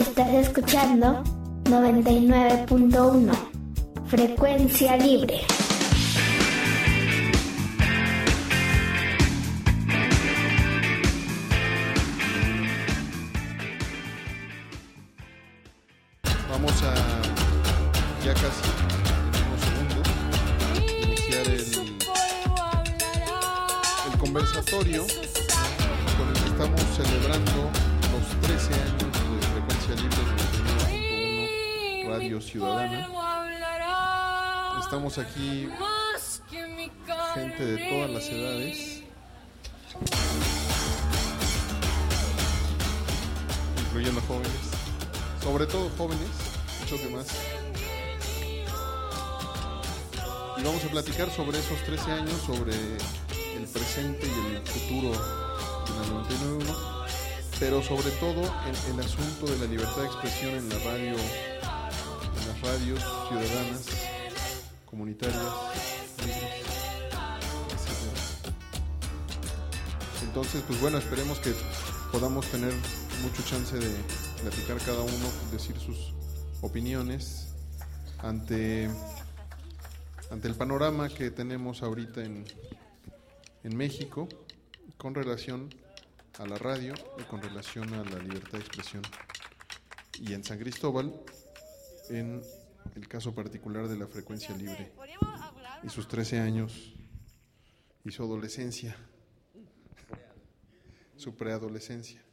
Estás escuchando 99.1 Frecuencia Libre. Vamos a ya casi unos segundos iniciar el conversatorio con el que estamos celebrando los 13 años de Frecuencia Libre de 99.1 Radio Ciudadana. Estamos aquí gente de todas las edades, incluyendo jóvenes, sobre todo jóvenes, mucho que más. Y vamos a platicar sobre esos 13 años, sobre el presente y el futuro de la 99.1, pero sobre todo el asunto de la libertad de expresión en la radio, en las radios ciudadanas, comunitarias, libres, etc. Entonces, pues bueno, esperemos que podamos tener mucho chance de platicar cada uno, decir sus opiniones ante el panorama que tenemos ahorita en México con relación a la radio y con relación a la libertad de expresión, y en San Cristóbal en el caso particular de la Frecuencia Libre y sus 13 años y su adolescencia, su preadolescencia.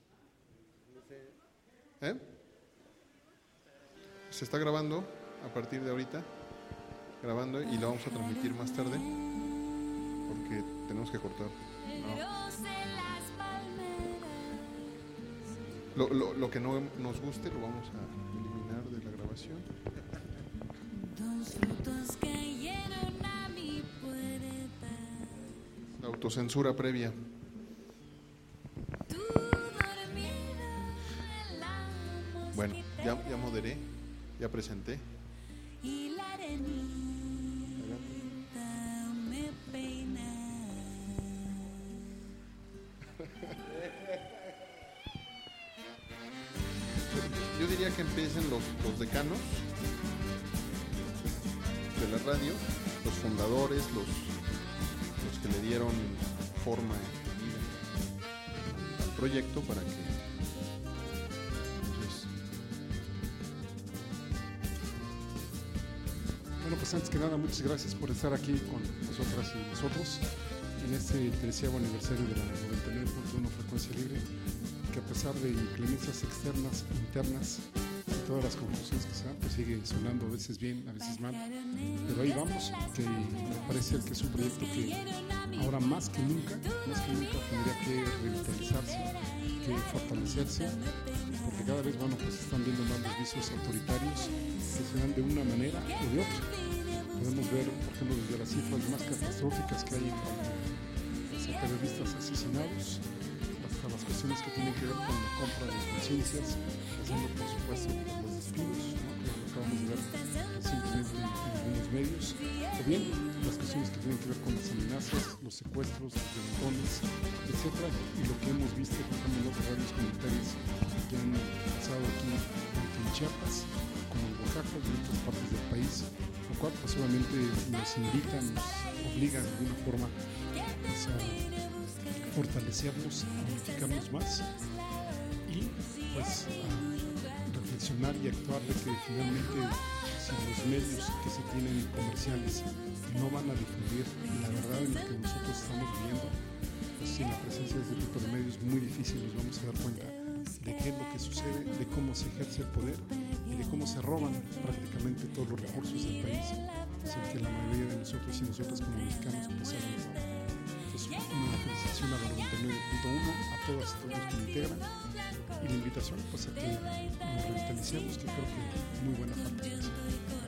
Se está grabando a partir de ahorita, grabando, y lo vamos a transmitir más tarde porque tenemos que cortar. No. Lo que no nos guste lo vamos a eliminar de la grabación. La autocensura previa. Bueno, ya moderé, ya presenté. Yo diría que empiecen los decanos de la radio, los fundadores, los que le dieron forma y vida al proyecto para que Bueno, pues antes que nada, muchas gracias por estar aquí con nosotras y nosotros en este 13º aniversario de la 99.1 Frecuencia Libre, que a pesar de inclemencias externas, internas y todas las confusiones que se dan, pues sigue sonando a veces bien, a veces mal, pero ahí vamos, que me parece que es un proyecto que ahora más que nunca tendría que revitalizarse, que fortalecerse, porque cada vez, bueno, pues están viendo más los vicios autoritarios que se dan de una manera o de otra. Podemos ver, por ejemplo, desde las cifras más catastróficas que hay en cuanto a periodistas asesinados, hasta las cuestiones que tienen que ver con la compra de conciencias, pasando por supuesto por los despidos, ¿no?, que lo acabamos de ver recientemente en algunos medios, o bien las cuestiones que tienen que ver con las amenazas, los secuestros, los delincuentes, etcétera, y lo que hemos visto, por ejemplo, en otras radios comunitarias que han pasado aquí, tanto en Chiapas como en Oaxaca y en otras partes del país, lo cual pues solamente nos invita, nos obliga de alguna forma pues, a fortalecernos, a unificarnos más y pues a reflexionar y actuar de que finalmente si los medios que se tienen comerciales no van a difundir la verdad en la que nosotros estamos viviendo, pues sin la presencia de este tipo de medios muy difícil nos vamos a dar cuenta de qué es lo que sucede, de cómo se ejerce el poder y de cómo se roban prácticamente todos los recursos del país, sin que la mayoría de nosotros y nosotras como mexicanos pues sabemos. Entonces, una felicitación a la 99.1, a todas y todos los que me integran, y la invitación pues a que nos revitalicemos, que creo que muy buena falta de eso.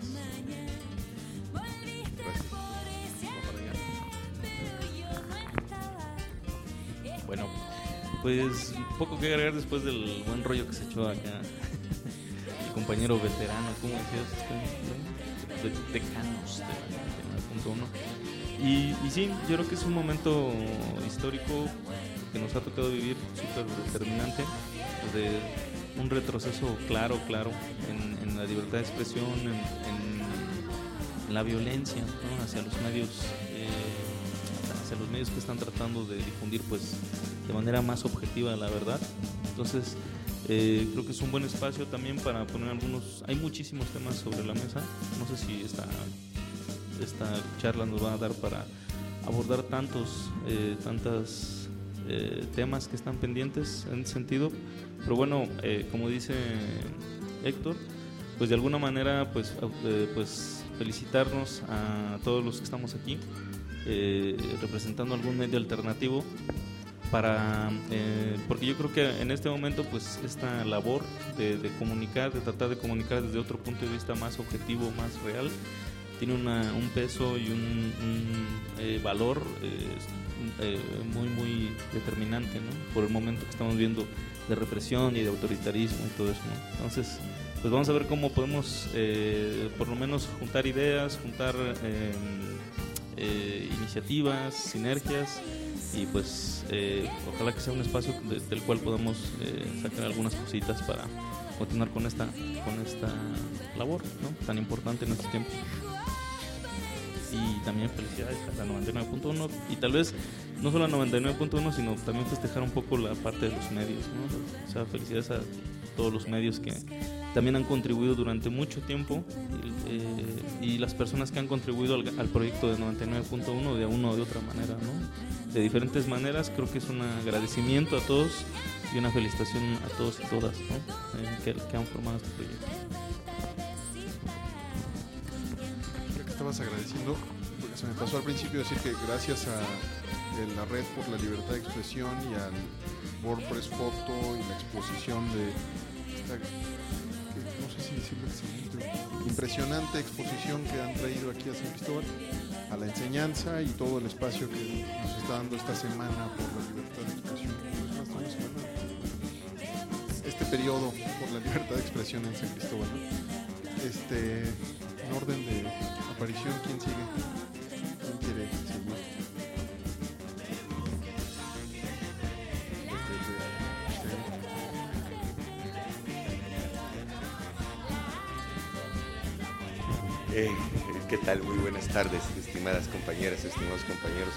Bueno, pues poco que agregar después del buen rollo que se echó acá el compañero veterano, ¿cómo decías? Decanos de 99.1. Y sí, yo creo que es un momento histórico que nos ha tocado vivir súper determinante, de un retroceso claro en la libertad de expresión, en la violencia, ¿no? hacia los medios que están tratando de difundir pues de manera más objetiva la verdad. Entonces creo que es un buen espacio también para poner hay muchísimos temas sobre la mesa. No sé si esta charla nos va a dar para abordar tantos temas que están pendientes en ese sentido, pero bueno, como dice Héctor, pues de alguna manera pues felicitarnos a todos los que estamos aquí representando algún medio alternativo porque yo creo que en este momento pues esta labor de comunicar, de tratar de comunicar desde otro punto de vista más objetivo, más real, tiene un peso y un valor muy determinante, ¿no? Por el momento que estamos viendo de represión y de autoritarismo y todo eso, ¿no? Entonces pues vamos a ver cómo podemos por lo menos juntar ideas, juntar iniciativas, sinergias, y pues ojalá que sea un espacio del cual podamos sacar algunas cositas para continuar con esta labor, ¿no? tan importante en estos tiempos. Y también felicidades a la 99.1, y tal vez no solo a 99.1, sino también festejar un poco la parte de los medios, ¿no? O sea, felicidades a todos los medios que también han contribuido durante mucho tiempo, y las personas que han contribuido al proyecto de 99.1 de una o de otra manera, ¿no? De diferentes maneras. Creo que es un agradecimiento a todos y una felicitación a todos y todas, ¿no? que han formado este proyecto. Ya que estabas agradeciendo, porque se me pasó al principio decir que gracias a la Red por la Libertad de Expresión y al WordPress Foto y la exposición de esta, no sé si decirlo excelente, impresionante exposición que han traído aquí a San Cristóbal, a la enseñanza y todo el espacio que nos está dando esta semana por la libertad de expresión. Este periodo por la libertad de expresión en San Cristóbal, ¿no? En orden de aparición, ¿quién sigue? ¿Quién quiere seguir? ¿Qué tal? Muy buenas tardes, estimadas compañeras, estimados compañeros.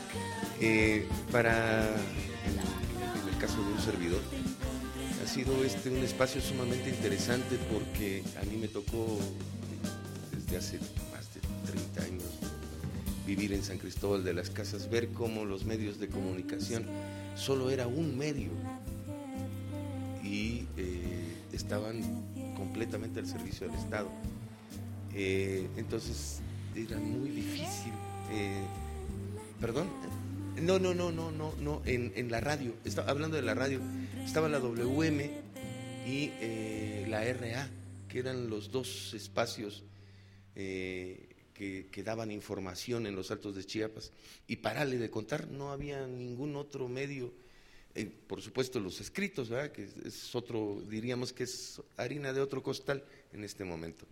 En el caso de un servidor, ha sido un espacio sumamente interesante porque a mí me tocó desde hace más de 30 años vivir en San Cristóbal de las Casas, ver cómo los medios de comunicación solo era un medio y estaban completamente al servicio del Estado. Entonces era muy difícil. En la radio, hablando de la radio, estaba la WM y la RA, que eran los dos espacios que daban información en los Altos de Chiapas, y párale de contar, no había ningún otro medio. Por supuesto los escritos, ¿verdad? Que es otro, diríamos que es harina de otro costal en este momento.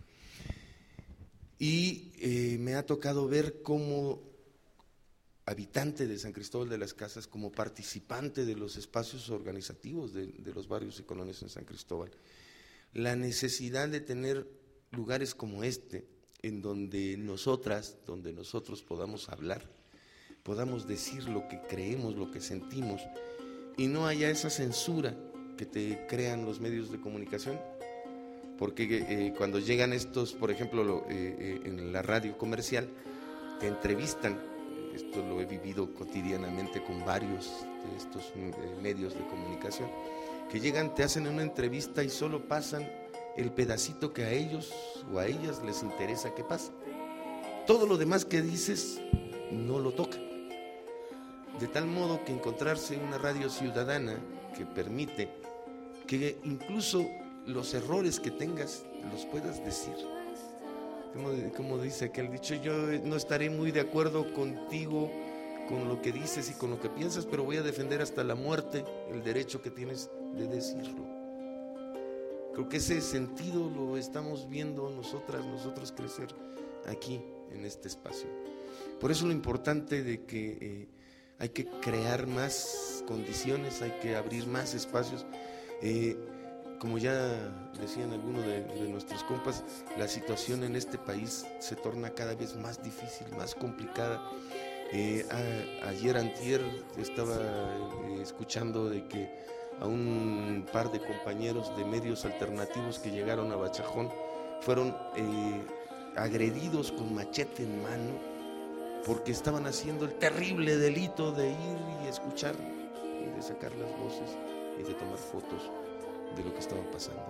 Y me ha tocado ver como habitante de San Cristóbal de las Casas, como participante de los espacios organizativos de los barrios y colonias en San Cristóbal, la necesidad de tener lugares como este, en donde nosotros podamos hablar, podamos decir lo que creemos, lo que sentimos, y no haya esa censura que te crean los medios de comunicación. Porque cuando llegan estos, por ejemplo, en la radio comercial, te entrevistan, esto lo he vivido cotidianamente con varios de estos medios de comunicación, que llegan, te hacen una entrevista y solo pasan el pedacito que a ellos o a ellas les interesa que pase. Todo lo demás que dices no lo toca. De tal modo que encontrarse una radio ciudadana que permite que incluso los errores que tengas los puedas decir. Como dice aquel dicho, yo no estaré muy de acuerdo contigo con lo que dices y con lo que piensas, pero voy a defender hasta la muerte el derecho que tienes de decirlo. Creo que ese sentido lo estamos viendo nosotros crecer aquí en este espacio. Por eso lo importante de que hay que crear más condiciones, hay que abrir más espacios. como ya decían algunos de nuestros compas, la situación en este país se torna cada vez más difícil, más complicada. Ayer antier estaba escuchando de que a un par de compañeros de medios alternativos que llegaron a Bachajón fueron agredidos con machete en mano porque estaban haciendo el terrible delito de ir y escuchar y de sacar las voces y de tomar fotos de lo que estaba pasando.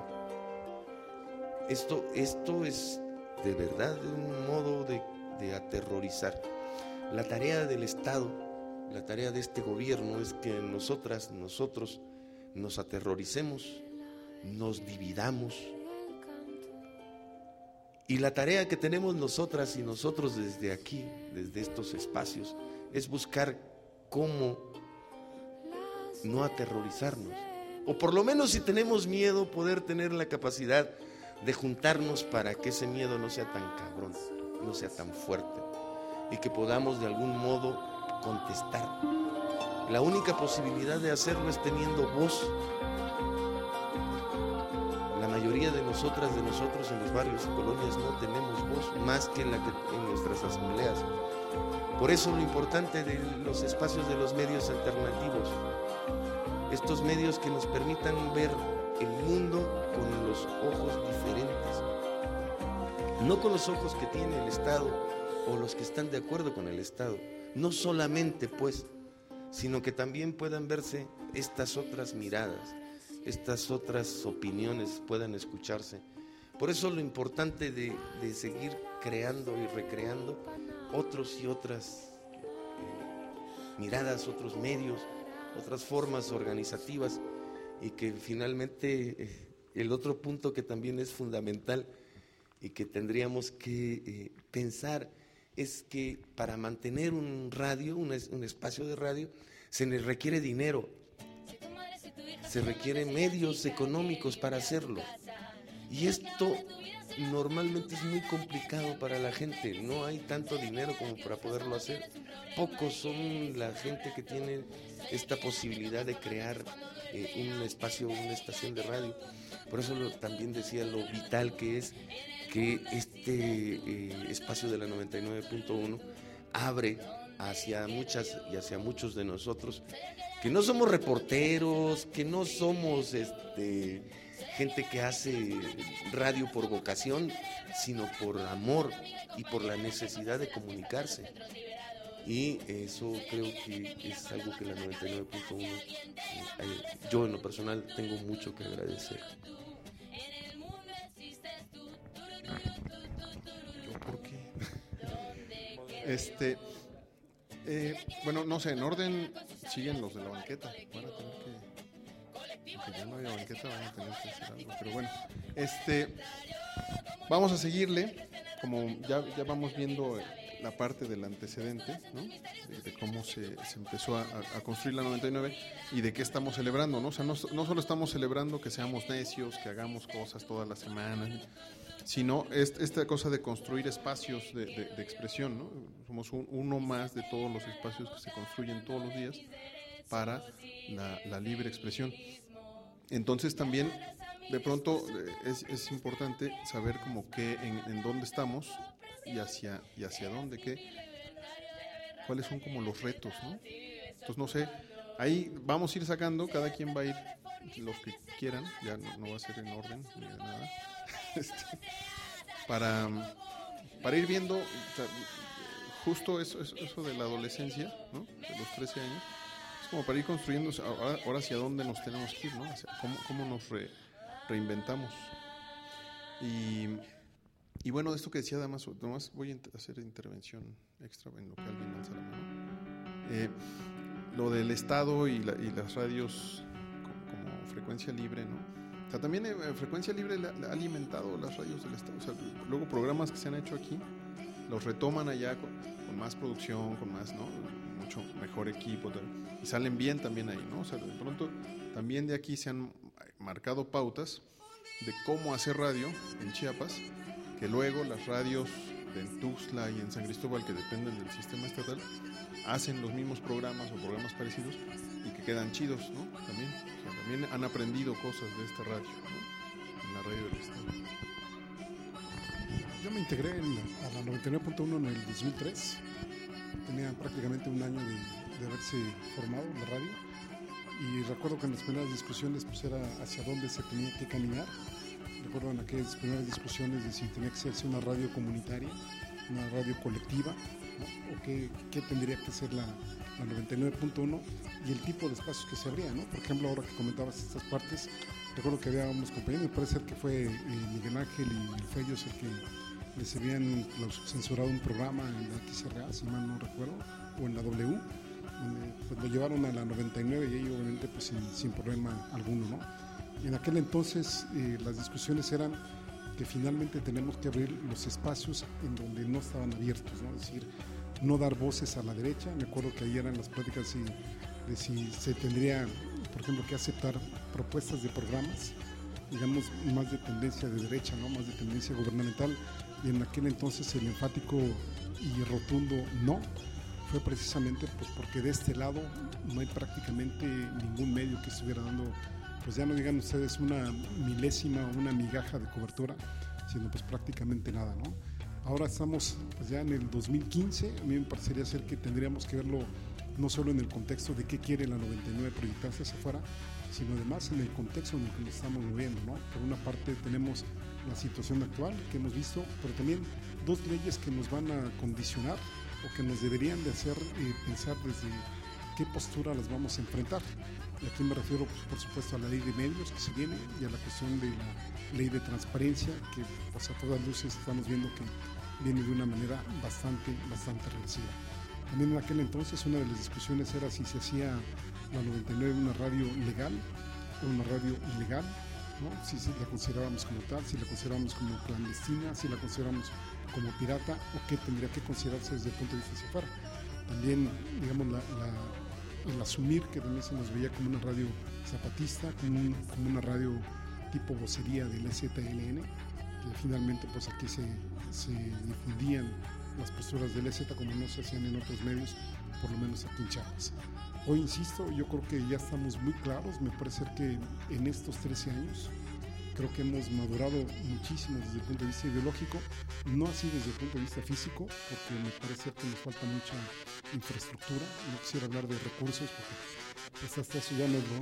Esto es de verdad un modo de aterrorizar. La tarea del Estado, la tarea de este gobierno es que nosotros nos aterroricemos, nos dividamos. Y la tarea que tenemos nosotras y nosotros desde aquí, desde estos espacios, es buscar cómo no aterrorizarnos. O por lo menos si tenemos miedo, poder tener la capacidad de juntarnos para que ese miedo no sea tan cabrón, no sea tan fuerte, y que podamos de algún modo contestar. La única posibilidad de hacerlo es teniendo voz. La mayoría de nosotros en los barrios y colonias no tenemos voz más que la que en nuestras asambleas. Por eso lo importante de los espacios de los medios alternativos, estos medios que nos permitan ver el mundo con los ojos diferentes, no con los ojos que tiene el Estado o los que están de acuerdo con el Estado, no solamente pues, sino que también puedan verse estas otras miradas, estas otras opiniones puedan escucharse. Por eso lo importante de seguir creando y recreando otros y otras miradas, otros medios, otras formas organizativas, y que finalmente el otro punto que también es fundamental y que tendríamos que pensar es que para mantener un radio, un espacio de radio, se les requiere dinero, se requieren medios económicos para hacerlo. Y esto normalmente es muy complicado para la gente, no hay tanto dinero como para poderlo hacer. Pocos son la gente que tiene esta posibilidad de crear un espacio, una estación de radio. Por eso también decía lo vital que es que este espacio de la 99.1 abre hacia muchas y hacia muchos de nosotros, que no somos reporteros, que no somos gente que hace radio por vocación, sino por amor y por la necesidad de comunicarse. Y eso creo que es algo que la 99.1, yo en lo personal tengo mucho que agradecer. ¿Por qué? Bueno, no sé, en orden siguen los de la banqueta. Van a tener que ya no haya banqueta, van a tener que hacer algo. Pero bueno, vamos a seguirle, como ya vamos viendo la parte del antecedente, ¿no? De cómo se empezó a construir la 99 y de qué estamos celebrando, ¿no? O sea, no solo estamos celebrando que seamos necios, que hagamos cosas todas las semanas, sino esta cosa de construir espacios de expresión, ¿no? Somos uno más de todos los espacios que se construyen todos los días para la libre expresión. Entonces también de pronto es importante saber como qué, en dónde estamos y hacia dónde, cuáles son como los retos, ¿no? Entonces no sé, ahí vamos a ir sacando, cada quien va a ir, los que quieran, ya no va a ser en orden ni de nada, para ir viendo, o sea, justo eso de la adolescencia, ¿no? De los 13 años, es como para ir construyendo ahora hacia dónde nos tenemos que ir, ¿no? Hacia cómo nos reinventamos. Y bueno, esto que decía además voy a hacer intervención extra en lo que alguien alza la mano. Lo del Estado y las radios como frecuencia libre, ¿no? O sea, también frecuencia libre ha alimentado las radios del Estado. O sea, luego programas que se han hecho aquí los retoman allá con más producción, con más, ¿no? Mucho mejor equipo, y salen bien también ahí, ¿no? O sea, de pronto también de aquí se han marcado pautas de cómo hacer radio en Chiapas, que luego las radios en Tuxtla y en San Cristóbal, que dependen del sistema estatal, hacen los mismos programas o programas parecidos y que quedan chidos, ¿no? También, o sea, también han aprendido cosas de esta radio, ¿no? En la radio del Estado. Yo me integré a la 99.1 en el 2003. Tenía prácticamente un año de haberse formado la radio. Y recuerdo que en las primeras discusiones pues era hacia dónde se tenía que caminar. Recuerdo en aquellas primeras discusiones de si tenía que hacerse una radio comunitaria, una radio colectiva, ¿no? O qué tendría que ser la 99.1 y el tipo de espacios que se abría, ¿no? Por ejemplo, ahora que comentabas estas partes, recuerdo que había unos compañeros, me parece que fue Miguel Ángel y el Feyos el que les habían censurado un programa en la XRA, si mal no recuerdo, o en la W, donde pues, lo llevaron a la 99 y ahí obviamente pues sin problema alguno, ¿no? Y en aquel entonces las discusiones eran que finalmente tenemos que abrir los espacios en donde no estaban abiertos, ¿no? Es decir, no dar voces a la derecha. Me acuerdo que ahí eran las pláticas de si se tendría, por ejemplo, que aceptar propuestas de programas, digamos, más de tendencia de derecha, ¿no? Más de tendencia gubernamental, y en aquel entonces el enfático y rotundo no fue precisamente pues porque de este lado no hay prácticamente ningún medio que estuviera dando, pues ya no digan ustedes una milésima o una migaja de cobertura, sino pues prácticamente nada, ¿no? Ahora estamos pues ya en el 2015, a mí me parecería ser que tendríamos que verlo no solo en el contexto de qué quiere la 99 proyectarse hacia afuera, sino además en el contexto en el que nos estamos moviendo, ¿no? Por una parte tenemos la situación actual que hemos visto, pero también dos leyes que nos van a condicionar o que nos deberían de hacer pensar desde qué postura las vamos a enfrentar. Y aquí me refiero, pues, por supuesto, a la ley de medios que se viene y a la cuestión de la ley de transparencia, que pues, a todas luces estamos viendo que viene de una manera bastante regresiva. También en aquel entonces una de las discusiones era si se hacía la 99 una radio legal o una radio ilegal, ¿no? Si la considerábamos como tal, si la considerábamos como clandestina, si la considerábamos como pirata, o qué tendría que considerarse desde el punto de vista hacia afuera. También, digamos, el asumir que también se nos veía como una radio zapatista, como una radio tipo vocería del EZLN, que finalmente pues aquí se difundían las posturas del EZ como no se hacían en otros medios, por lo menos aquí en Chiapas. Hoy, insisto, yo creo que ya estamos muy claros. Me parece que en estos 13 años creo que hemos madurado muchísimo desde el punto de vista ideológico, no así desde el punto de vista físico, porque me parece que nos falta mucha infraestructura. No quisiera hablar de recursos porque pues hasta eso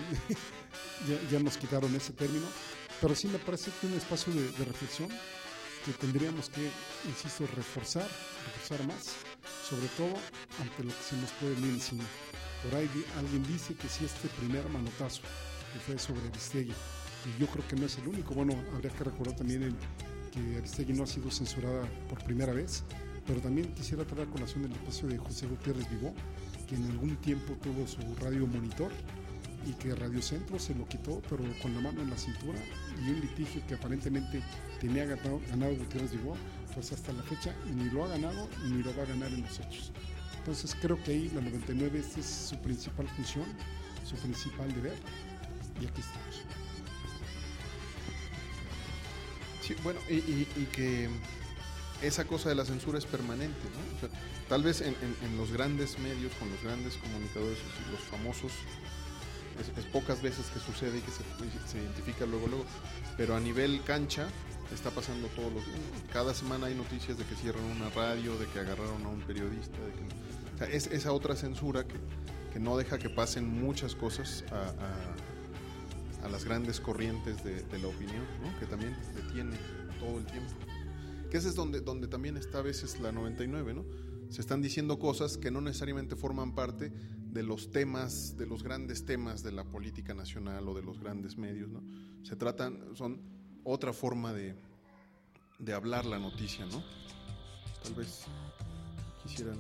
ya nos quitaron ese término, pero sí me parece que un espacio de reflexión que tendríamos que, insisto, reforzar más, sobre todo ante lo que se nos puede venir encima. Por ahí alguien dice que si este primer manotazo que fue sobre Aristegui, y yo creo que no es el único. Bueno, habría que recordar también que Aristegui no ha sido censurada por primera vez, pero también quisiera traer a colación el espacio de José Gutiérrez Vivó, que en algún tiempo tuvo su radio monitor y que Radio Centro se lo quitó, pero con la mano en la cintura, y un litigio que aparentemente tenía ganado Gutiérrez Vivó, pues hasta la fecha ni lo ha ganado ni lo va a ganar en los hechos. Entonces creo que ahí la 99 esta es su principal función, su principal deber, y aquí estamos. Sí, bueno, y que esa cosa de la censura es permanente, ¿no? O sea, tal vez en los grandes medios, con los grandes comunicadores, los famosos, es pocas veces que sucede y que se identifica luego, pero a nivel cancha está pasando todos los días. Cada semana hay noticias de que cierran una radio, de que agarraron a un periodista, o sea, es esa otra censura que no deja que pasen muchas cosas a las grandes corrientes de la opinión, ¿no? Que también detiene todo el tiempo. Que ese es donde también está a veces la 99, ¿no? Se están diciendo cosas que no necesariamente forman parte de los temas, de los grandes temas de la política nacional o de los grandes medios, ¿no? Son otra forma de hablar la noticia, ¿no? Tal vez quisieran.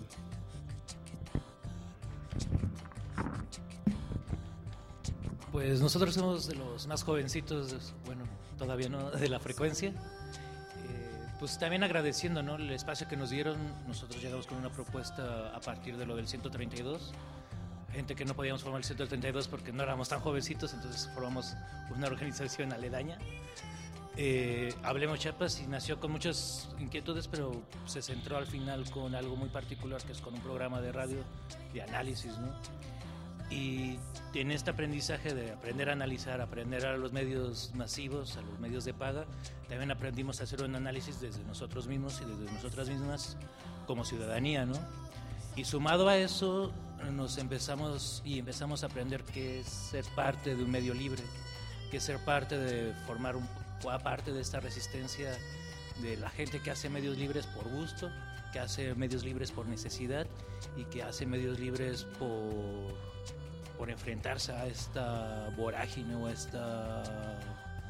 Pues nosotros somos de los más jovencitos, bueno, todavía no, de la frecuencia. Pues también agradeciendo, ¿no?, el espacio que nos dieron. Nosotros llegamos con una propuesta a partir de lo del 132. Gente que no podíamos formar el 132 porque no éramos tan jovencitos, entonces formamos una organización aledaña. Hablemos Chiapas, y nació con muchas inquietudes, pero se centró al final con algo muy particular, que es con un programa de radio de análisis, ¿no? Y en este aprendizaje de aprender a analizar, aprender a los medios masivos, a los medios de paga, también aprendimos a hacer un análisis desde nosotros mismos y desde nosotras mismas como ciudadanía, ¿no? Y sumado a eso empezamos a aprender qué es ser parte de un medio libre, qué es ser parte de formar parte de esta resistencia de la gente que hace medios libres por gusto, que hace medios libres por necesidad y que hace medios libres por enfrentarse a esta vorágine o a esta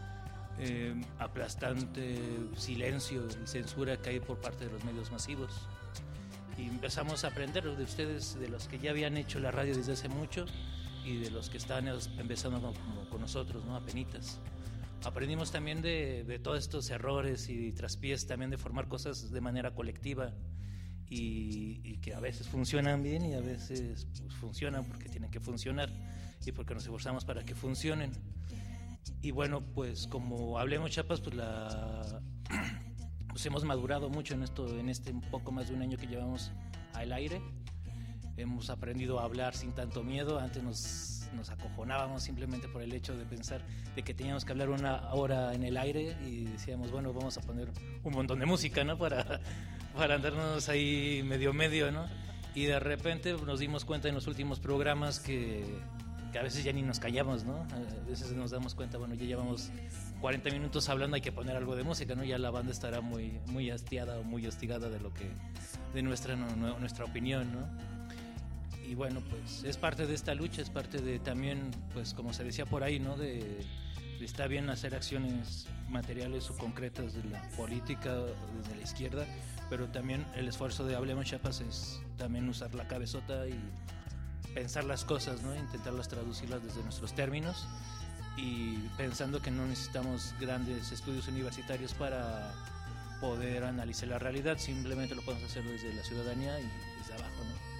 aplastante silencio y censura que hay por parte de los medios masivos. Y empezamos a aprender de ustedes, de los que ya habían hecho la radio desde hace mucho y de los que están empezando como con nosotros, ¿no? Apenitas. Aprendimos también de todos estos errores y traspiés, también de formar cosas de manera colectiva y que a veces funcionan bien y a veces pues, funcionan porque tienen que funcionar y porque nos esforzamos para que funcionen. Y bueno, pues como Hablemos Chiapas, pues pues hemos madurado mucho en este un poco más de un año que llevamos al aire. Hemos aprendido a hablar sin tanto miedo. Antes nos acojonábamos simplemente por el hecho de pensar de que teníamos que hablar una hora en el aire y decíamos, bueno, vamos a poner un montón de música, ¿no? Para andarnos ahí medio, ¿no? Y de repente nos dimos cuenta en los últimos programas que a veces ya ni nos callamos, ¿no? A veces nos damos cuenta, bueno, ya llevamos 40 minutos hablando, hay que poner algo de música, ¿no? Ya la banda estará muy hastiada o muy hostigada de nuestra opinión, ¿no? Y bueno, pues es parte de esta lucha, es parte de también, pues como se decía por ahí, ¿no? De está bien hacer acciones materiales o concretas de la política, desde la izquierda, pero también el esfuerzo de Hablemos Chiapas es también usar la cabezota y pensar las cosas, ¿no? Intentarlas traducirlas desde nuestros términos y pensando que no necesitamos grandes estudios universitarios para poder analizar la realidad, simplemente lo podemos hacer desde la ciudadanía y desde abajo, ¿no?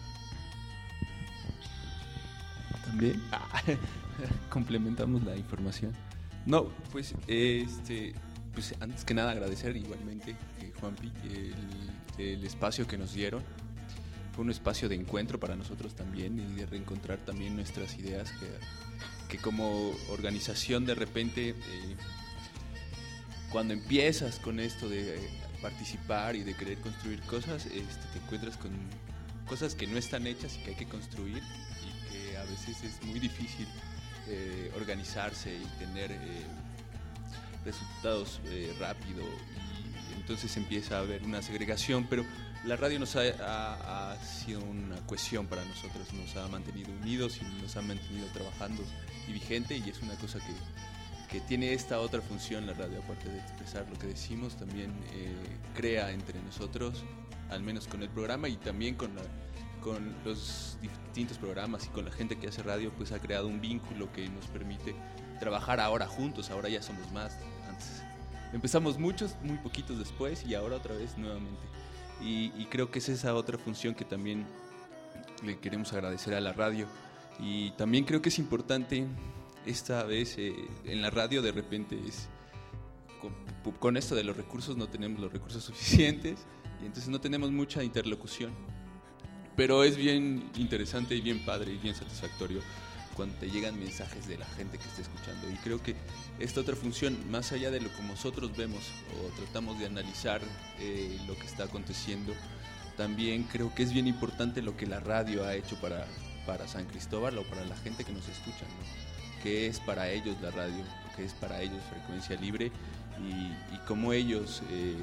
También complementamos la información. No, pues pues antes que nada agradecer igualmente, Juanpi, el espacio que nos dieron. Fue un espacio de encuentro para nosotros también y de reencontrar también nuestras ideas que como organización de repente cuando empiezas con esto de participar y de querer construir cosas, te encuentras con cosas que no están hechas y que hay que construir y que a veces es muy difícil organizarse y tener resultados rápido y entonces empieza a haber una segregación, pero la radio nos ha sido una cohesión para nosotros, nos ha mantenido unidos y nos ha mantenido trabajando y vigente, y es una cosa que tiene esta otra función la radio, aparte de expresar lo que decimos, también crea entre nosotros, al menos con el programa y también con los distintos programas y con la gente que hace radio, pues ha creado un vínculo que nos permite trabajar ahora juntos, ahora ya somos más. Antes empezamos muchos, muy poquitos después y ahora otra vez nuevamente. Y creo que es esa otra función que también le queremos agradecer a la radio. Y también creo que es importante esta vez en la radio de repente con esto de los recursos no tenemos los recursos suficientes y entonces no tenemos mucha interlocución. Pero es bien interesante y bien padre y bien satisfactorio cuando te llegan mensajes de la gente que está escuchando. Y creo que esta otra función, más allá de lo que nosotros vemos o tratamos de analizar lo que está aconteciendo, también creo que es bien importante lo que la radio ha hecho para San Cristóbal o para la gente que nos escucha, ¿no? Que es para ellos la radio, que es para ellos Frecuencia Libre y cómo ellos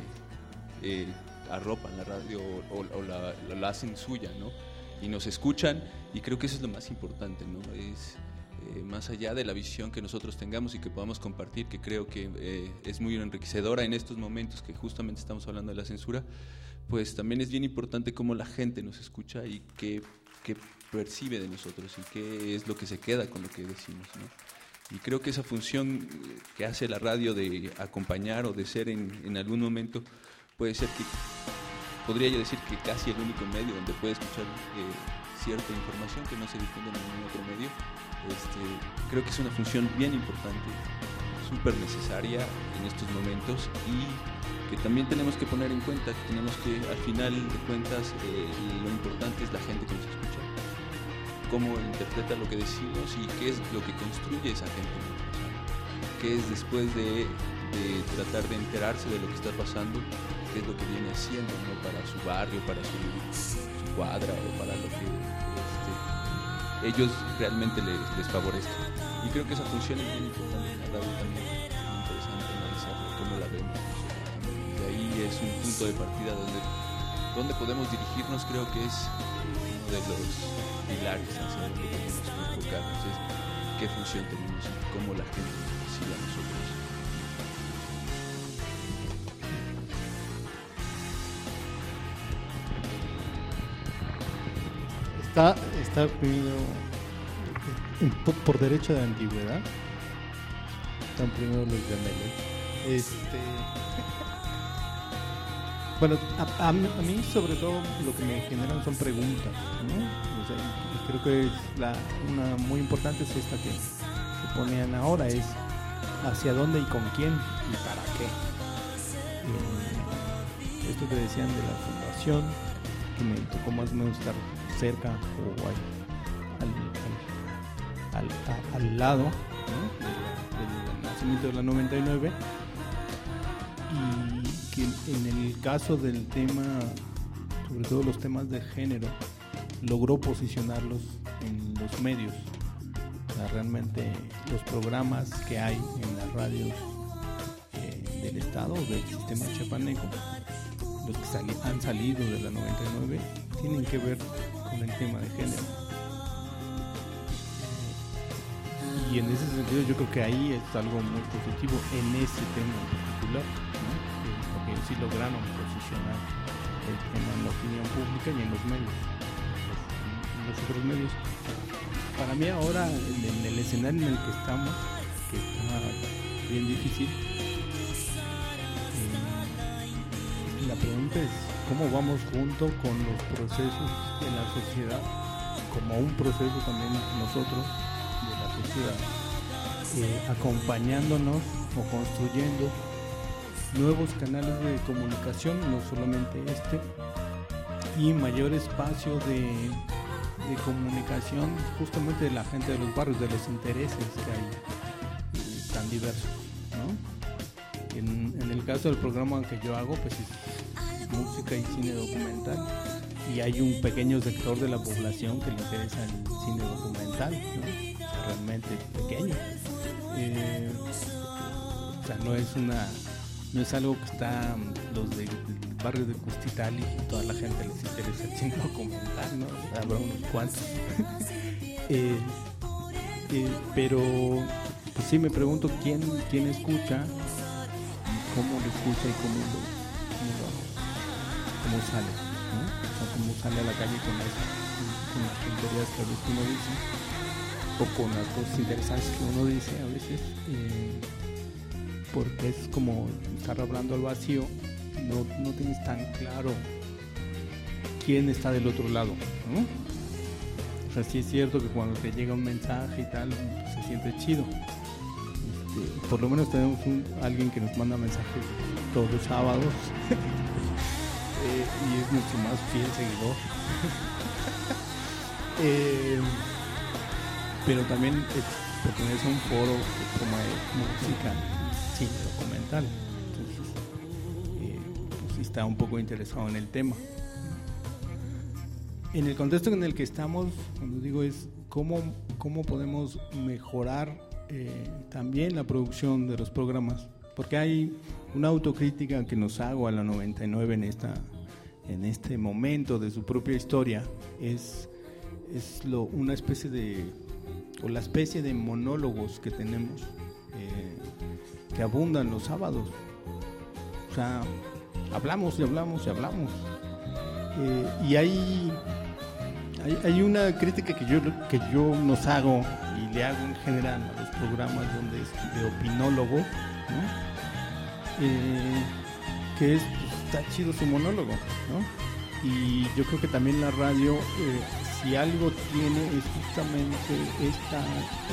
arropan la radio o la hacen suya, ¿no? Y nos escuchan, y creo que eso es lo más importante, ¿no? Es más allá de la visión que nosotros tengamos y que podamos compartir, que creo que es muy enriquecedora en estos momentos que justamente estamos hablando de la censura, pues también es bien importante cómo la gente nos escucha y qué percibe de nosotros y qué es lo que se queda con lo que decimos, ¿no? Y creo que esa función que hace la radio de acompañar o de ser en algún momento puede ser que, podría yo decir que casi el único medio donde puede escuchar cierta información que no se difunde en ningún otro medio. Creo que es una función bien importante, súper necesaria en estos momentos y que también tenemos que poner en cuenta que tenemos que, al final de cuentas, lo importante es la gente que nos escucha. cómo interpreta lo que decimos y qué es lo que construye esa gente, ¿no? Qué es después de tratar de enterarse de lo que está pasando, qué es lo que viene haciendo, ¿no? Para su barrio, para su cuadra o para lo que ellos realmente les favorece. Y creo que esa función es muy importante en la radio también, es muy interesante analizarla, cómo la vemos. Y ahí es un punto de partida donde podemos dirigirnos, creo que es uno de los pilares hacia donde tenemos que enfocarnos, es qué función tenemos y cómo la gente sigue a nosotros. Está primero por derecho de antigüedad. Están primero los gemelos. Bueno, a mí sobre todo lo que me generan son preguntas, ¿no? O sea, y creo que es una muy importante es esta que ponían ahora, es hacia dónde y con quién y para qué. Esto que decían de la fundación, que me tocó más o menos estar cerca o al lado, ¿no? del nacimiento de la 99, y que en el caso del tema, sobre todo los temas de género, logró posicionarlos en los medios. O sea, realmente los programas que hay en las radios del estado, del sistema chiapaneco, los que han salido de la 99, tienen que ver con el tema de género. Y en ese sentido yo creo que ahí es algo muy positivo en ese tema en particular, ¿no? Porque sí lograron posicionar el tema en la opinión pública y en los medios, en los otros medios. Para mí ahora, en el escenario en el que estamos, que está bien difícil, la pregunta es cómo vamos junto con los procesos de la sociedad, como un proceso también nosotros de la sociedad, acompañándonos o construyendo nuevos canales de comunicación, no solamente y mayor espacio de comunicación justamente de la gente de los barrios, de los intereses que hay tan diversos, ¿no? En el caso del programa que yo hago, pues es música y cine documental, y hay un pequeño sector de la población que le interesa el cine documental, ¿no? O sea, realmente pequeño. O sea, no es algo que está los del barrio de Custitali y toda la gente les interesa el cine documental, ¿no? Habrá unos cuantos. Pero pues sí me pregunto quién escucha, cómo lo escucha y cómo sale, ¿no? O sea, cómo sale a la calle con las tonterías que a veces uno dice, o con las cosas interesantes que uno dice a veces, porque es como estar hablando al vacío, no tienes tan claro quién está del otro lado, ¿no? O sea, sí es cierto que cuando te llega un mensaje y tal, pues se siente chido. Por lo menos tenemos alguien que nos manda mensajes todos los sábados y es nuestro más fiel seguidor. Pero también pertenece a un foro como de música, sí, documental. Entonces, pues está un poco interesado en el tema. En el contexto en el que estamos, cuando digo es cómo podemos mejorar también la producción de los programas, porque hay una autocrítica que nos hago a la 99 en este momento de su propia historia, es una especie la especie de monólogos que tenemos que abundan los sábados. O sea, hablamos y hablamos y hablamos, y hay una crítica que yo nos hago y le hago en general a los programas donde es de opinólogo, ¿no? Que es, pues, está chido su monólogo, ¿no? Y yo creo que también la radio, si algo tiene, es justamente esta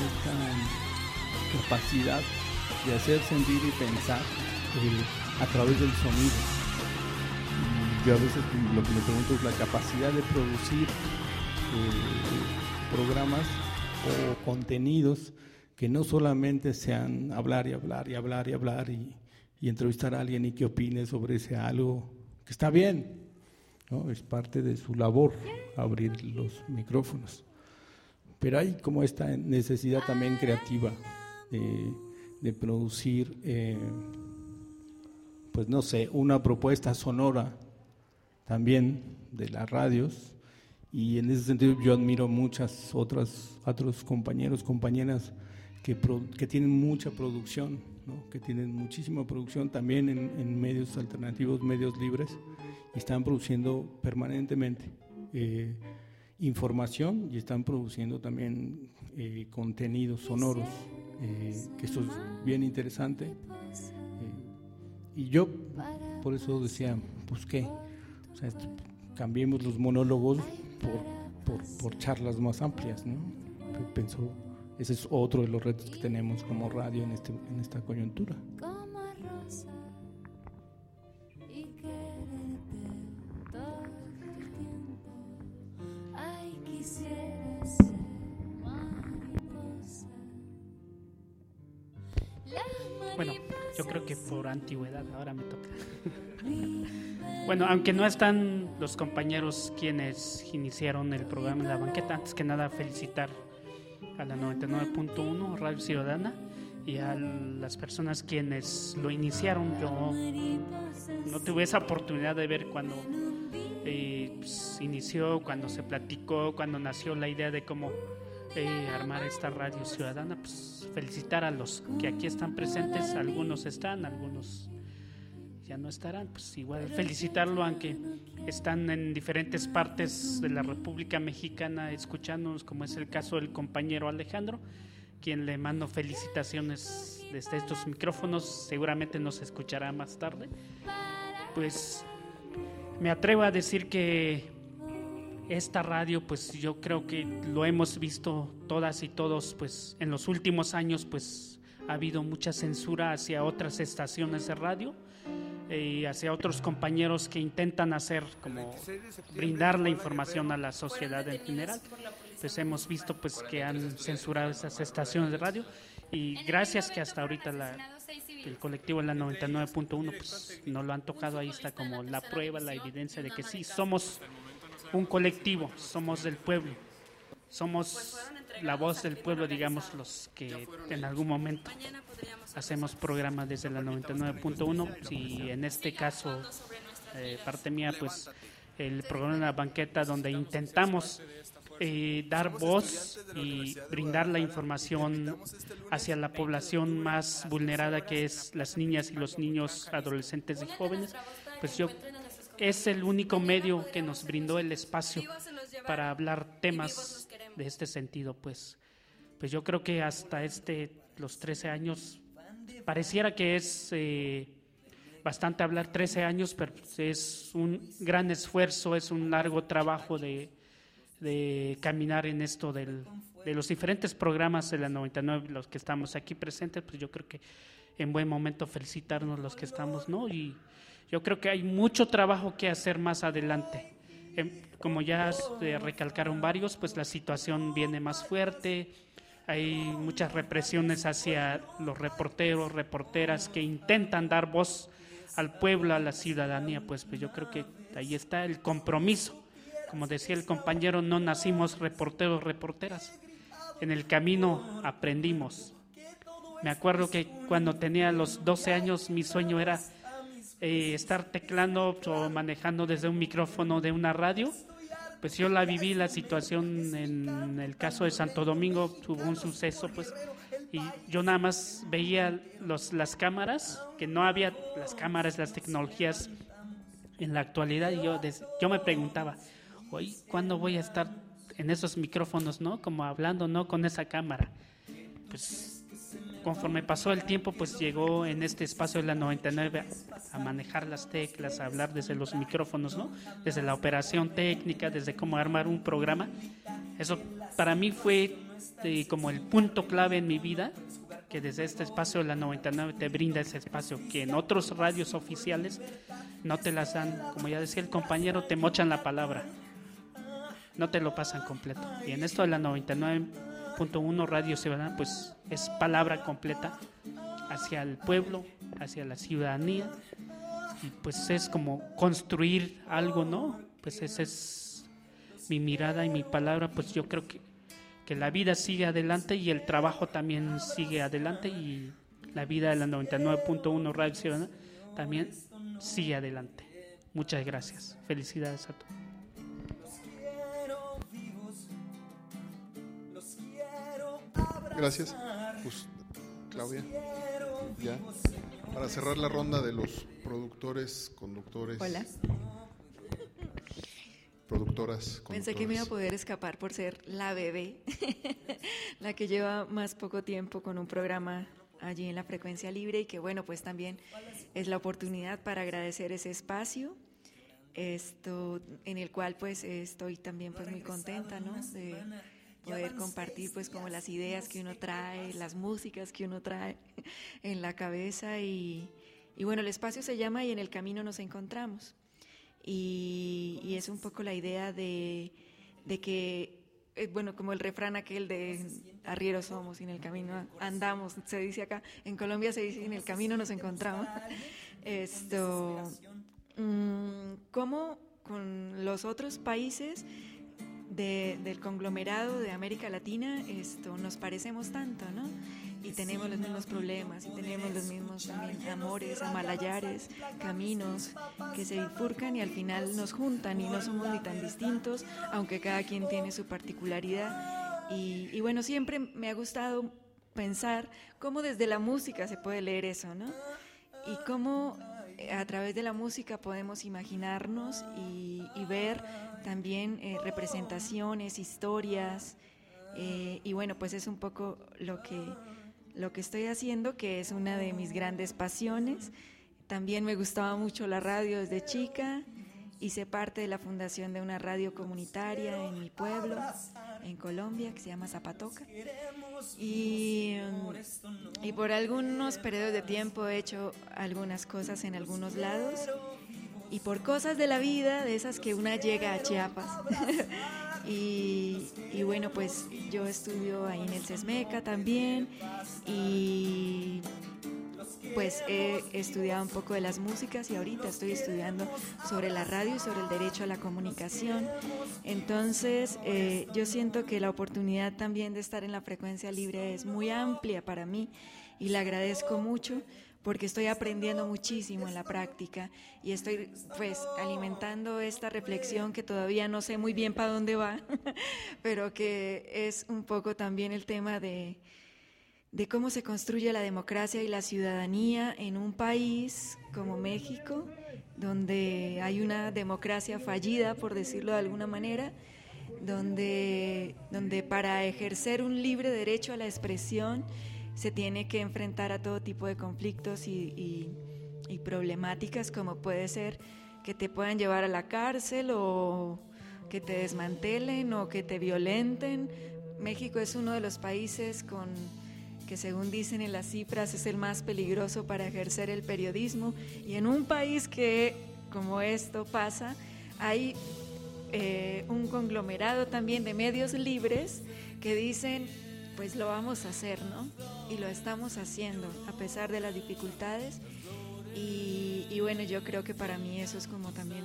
capacidad de hacer sentir y pensar a través del sonido. Y yo a veces lo que me pregunto es la capacidad de producir programas o contenidos que no solamente sean hablar y entrevistar a alguien y que opine sobre ese algo, que está bien, ¿no? Es parte de su labor abrir los micrófonos. Pero hay como esta necesidad también creativa de producir, pues no sé, una propuesta sonora también de las radios, y en ese sentido yo admiro muchas otros compañeros, compañeras que tienen mucha producción, ¿no? Que tienen muchísima producción también en medios alternativos, medios libres, y están produciendo permanentemente información, y están produciendo también contenidos sonoros, que esto es bien interesante. Y yo por eso decía, pues qué, o sea, cambiemos los monólogos por charlas más amplias, ¿no? Pienso, ese es otro de los retos que tenemos como radio en esta coyuntura. Bueno, yo creo que por antigüedad, ahora me toca. Bueno, aunque no están los compañeros quienes iniciaron el programa en la banqueta, antes que nada felicitar a la 99.1 Radio Ciudadana y a las personas quienes lo iniciaron. Yo no tuve esa oportunidad de ver cuando pues, inició, cuando se platicó, cuando nació la idea de cómo armar esta Radio Ciudadana. Pues felicitar a los que aquí están presentes, algunos están, algunos ya no estarán, pues igual felicitarlo, aunque están en diferentes partes de la República Mexicana escuchándonos, como es el caso del compañero Alejandro, quien le mando felicitaciones desde estos micrófonos, seguramente nos escuchará más tarde. Pues me atrevo a decir que esta radio, pues yo creo que lo hemos visto todas y todos, pues en los últimos años pues ha habido mucha censura hacia otras estaciones de radio, hacia otros compañeros que intentan hacer como brindar la información a la sociedad en general. Pues hemos visto pues que han censurado esas estaciones de radio, y gracias que hasta ahorita el colectivo de la 99.1 pues no lo han tocado. Ahí está como la prueba, la evidencia de que sí, somos un colectivo, somos del pueblo, somos la voz del pueblo, digamos, los que en algún momento hacemos programa desde la 99.1, y en este caso, parte mía, pues el programa de la banqueta, donde intentamos dar voz y brindar la información hacia la población más vulnerada, que es las niñas y los niños, adolescentes y jóvenes. Pues es el único medio que nos brindó el espacio para hablar temas de este sentido. Pues yo creo que hasta los 13 años, pareciera que es bastante hablar 13 años, pero es un gran esfuerzo, es un largo trabajo de caminar en esto de los diferentes programas de la 99, los que estamos aquí presentes. Pues yo creo que en buen momento felicitarnos los que estamos, ¿no? Y yo creo que hay mucho trabajo que hacer más adelante. Como ya recalcaron varios, pues la situación viene más fuerte, hay muchas represiones hacia los reporteros, reporteras que intentan dar voz al pueblo, a la ciudadanía. Pues yo creo que ahí está el compromiso. Como decía el compañero, no nacimos reporteros, reporteras. En el camino aprendimos. Me acuerdo que cuando tenía los 12 años, mi sueño era estar teclando o manejando desde un micrófono de una radio. Pues yo la viví, la situación en el caso de Santo Domingo, tuvo un suceso, pues, y yo nada más veía las cámaras, que no había las cámaras, las tecnologías en la actualidad, y yo me preguntaba, oye, ¿cuándo voy a estar en esos micrófonos, no? Como hablando, ¿no? Con esa cámara. Pues conforme pasó el tiempo, pues llegó en este espacio de la 99 a manejar las teclas, a hablar desde los micrófonos, ¿no? Desde la operación técnica, desde cómo armar un programa. Eso para mí fue como el punto clave en mi vida, que desde este espacio de la 99 te brinda ese espacio que en otros radios oficiales no te las dan. Como ya decía el compañero, te mochan la palabra. no te lo pasan completo. Y en esto de la 99.1 Radio Ciudadana, pues es palabra completa hacia el pueblo, hacia la ciudadanía, y pues es como construir algo, ¿no? Pues esa es mi mirada y mi palabra. Pues yo creo que la vida sigue adelante y el trabajo también sigue adelante, y la vida de la 99.1 Radio Ciudadana también sigue adelante. Muchas gracias. Felicidades a todos. Gracias. Pues, Claudia, ya. Para cerrar la ronda de los productores, conductores. Hola. Productoras, Pensé que me iba a poder escapar por ser la bebé, la que lleva más poco tiempo con un programa allí en la Frecuencia Libre, y que bueno, pues también es la oportunidad para agradecer ese espacio, en el cual pues estoy también pues muy contenta, ¿no? De poder compartir pues como las ideas que uno trae, las músicas que uno trae en la cabeza, y bueno, el espacio se llama Y en el camino nos encontramos. Y es un poco la idea de que, bueno, como el refrán aquel de arrieros somos y en el camino andamos, se dice acá, en Colombia se dice en el camino nos encontramos. Como con los otros países del conglomerado de América Latina, nos parecemos tanto, ¿no? Y tenemos los mismos problemas, y tenemos los mismos también amores, amalayares, caminos que se bifurcan y al final nos juntan, y no somos ni tan distintos, aunque cada quien tiene su particularidad. Y bueno, siempre me ha gustado pensar cómo desde la música se puede leer eso, ¿no? Y cómo a través de la música podemos imaginarnos y ver también representaciones, historias, y bueno, pues es un poco lo que estoy haciendo, que es una de mis grandes pasiones. También me gustaba mucho la radio desde chica, hice parte de la fundación de una radio comunitaria en mi pueblo, en Colombia, que se llama Zapatoca, y por algunos periodos de tiempo he hecho algunas cosas en algunos lados, y por cosas de la vida, de esas que una llega a Chiapas. Y bueno, pues yo estudio ahí en el CESMECA también, y pues he estudiado un poco de las músicas, y ahorita estoy estudiando sobre la radio y sobre el derecho a la comunicación. Entonces yo siento que la oportunidad también de estar en la Frecuencia Libre es muy amplia para mí, y la agradezco mucho, porque estoy aprendiendo muchísimo en la práctica, y estoy pues alimentando esta reflexión que todavía no sé muy bien para dónde va, pero que es un poco también el tema de cómo se construye la democracia y la ciudadanía en un país como México, donde hay una democracia fallida, por decirlo de alguna manera, donde para ejercer un libre derecho a la expresión se tiene que enfrentar a todo tipo de conflictos y problemáticas, como puede ser que te puedan llevar a la cárcel, o que te desmantelen, o que te violenten. México es uno de los países que, según dicen en las cifras, es el más peligroso para ejercer el periodismo, y en un país que como esto pasa, hay un conglomerado también de medios libres que dicen, pues lo vamos a hacer, ¿no? Y lo estamos haciendo a pesar de las dificultades, y bueno, yo creo que para mí eso es como también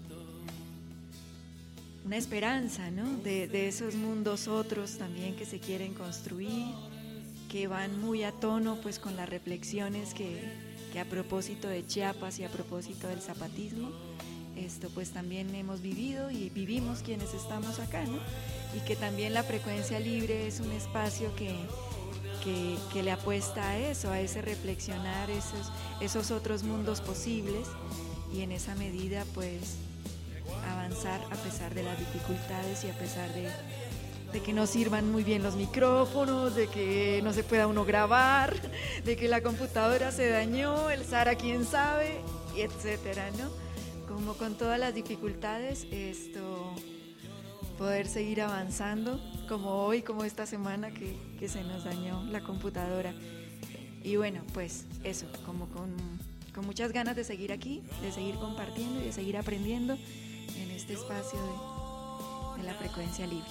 una esperanza, ¿no? De esos mundos otros también que se quieren construir, que van muy a tono pues con las reflexiones que a propósito de Chiapas y a propósito del zapatismo, pues también hemos vivido y vivimos quienes estamos acá, ¿no? Y que también la Frecuencia Libre es un espacio que le apuesta a eso, a ese reflexionar esos otros mundos posibles, y en esa medida pues avanzar a pesar de las dificultades, y a pesar de que no sirvan muy bien los micrófonos, de que no se pueda uno grabar, de que la computadora se dañó, el Sara quién sabe, y etcétera, ¿no? Como con todas las dificultades, poder seguir avanzando, como hoy, como esta semana que se nos dañó la computadora. Y bueno, pues eso, como con muchas ganas de seguir aquí, de seguir compartiendo y de seguir aprendiendo en este espacio de la frecuencia libre.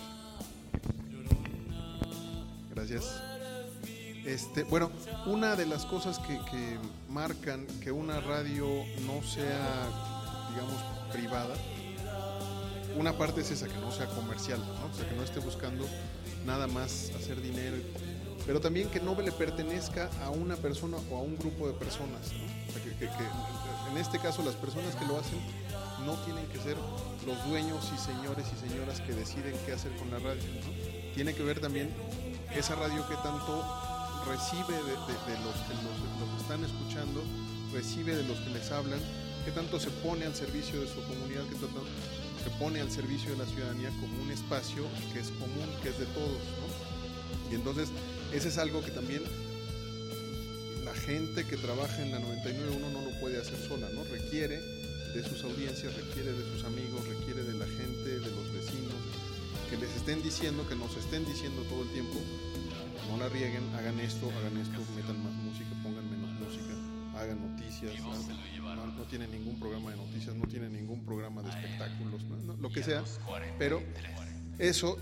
Gracias. Bueno, una de las cosas que marcan que una radio no sea, digamos, privada, una parte es esa, que no sea comercial, ¿no? O sea, que no esté buscando nada más hacer dinero, pero también que no le pertenezca a una persona o a un grupo de personas, ¿no? O sea, que en este caso las personas que lo hacen no tienen que ser los dueños y señores y señoras que deciden qué hacer con la radio, ¿no? Tiene que ver también esa radio que tanto recibe de los que están escuchando, recibe de los que les hablan, que tanto se pone al servicio de su comunidad, que tanto se pone al servicio de la ciudadanía como un espacio que es común, que es de todos, ¿no? Y entonces ese es algo que también la gente que trabaja en la 99.1 no lo puede hacer sola, ¿no? Requiere de sus audiencias, requiere de sus amigos, requiere de la gente, de los vecinos, que les estén diciendo, que nos estén diciendo todo el tiempo: no la rieguen, hagan esto, metan más música, pongan menos música, hagan noticias, no tienen ningún programa de noticias, no tienen ningún programa de espectáculos, ¿no? Lo que sea, pero eso,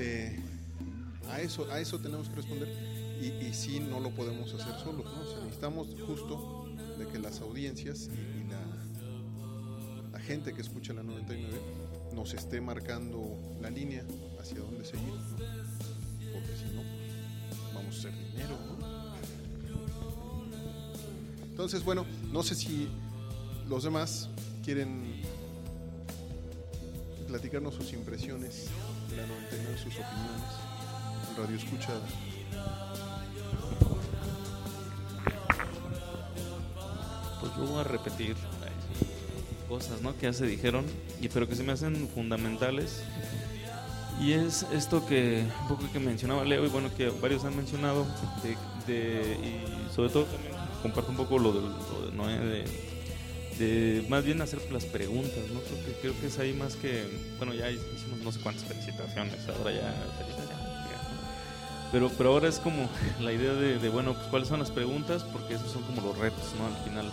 a eso tenemos que responder, y sí, no lo podemos hacer solos, ¿no? O sea, necesitamos justo de que las audiencias y la gente que escucha la 99 nos esté marcando la línea hacia dónde seguir, ¿no? Porque si no, vamos a hacer dinero, ¿no? Entonces, bueno, no sé si los demás quieren platicarnos sus impresiones de la 99, sus opiniones en Radio Escucha. Pues yo voy a repetir cosas, ¿no?, que ya se dijeron, pero que se me hacen fundamentales. Y es esto que un poco que mencionaba Leo, y bueno, que varios han mencionado, y sobre todo también comparto un poco lo de Noé, de más bien hacer las preguntas, ¿no? Creo que es ahí más que, bueno, ya hicimos no sé cuántas felicitaciones, ahora pero ahora es como la idea de bueno, pues cuáles son las preguntas, porque esos son como los retos, ¿no? Al final.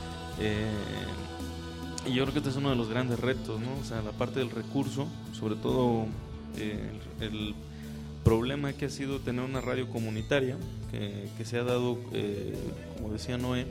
Y yo creo que este es uno de los grandes retos, ¿no? O sea, la parte del recurso, sobre todo el problema que ha sido tener una radio comunitaria, que se ha dado, como decía Noé,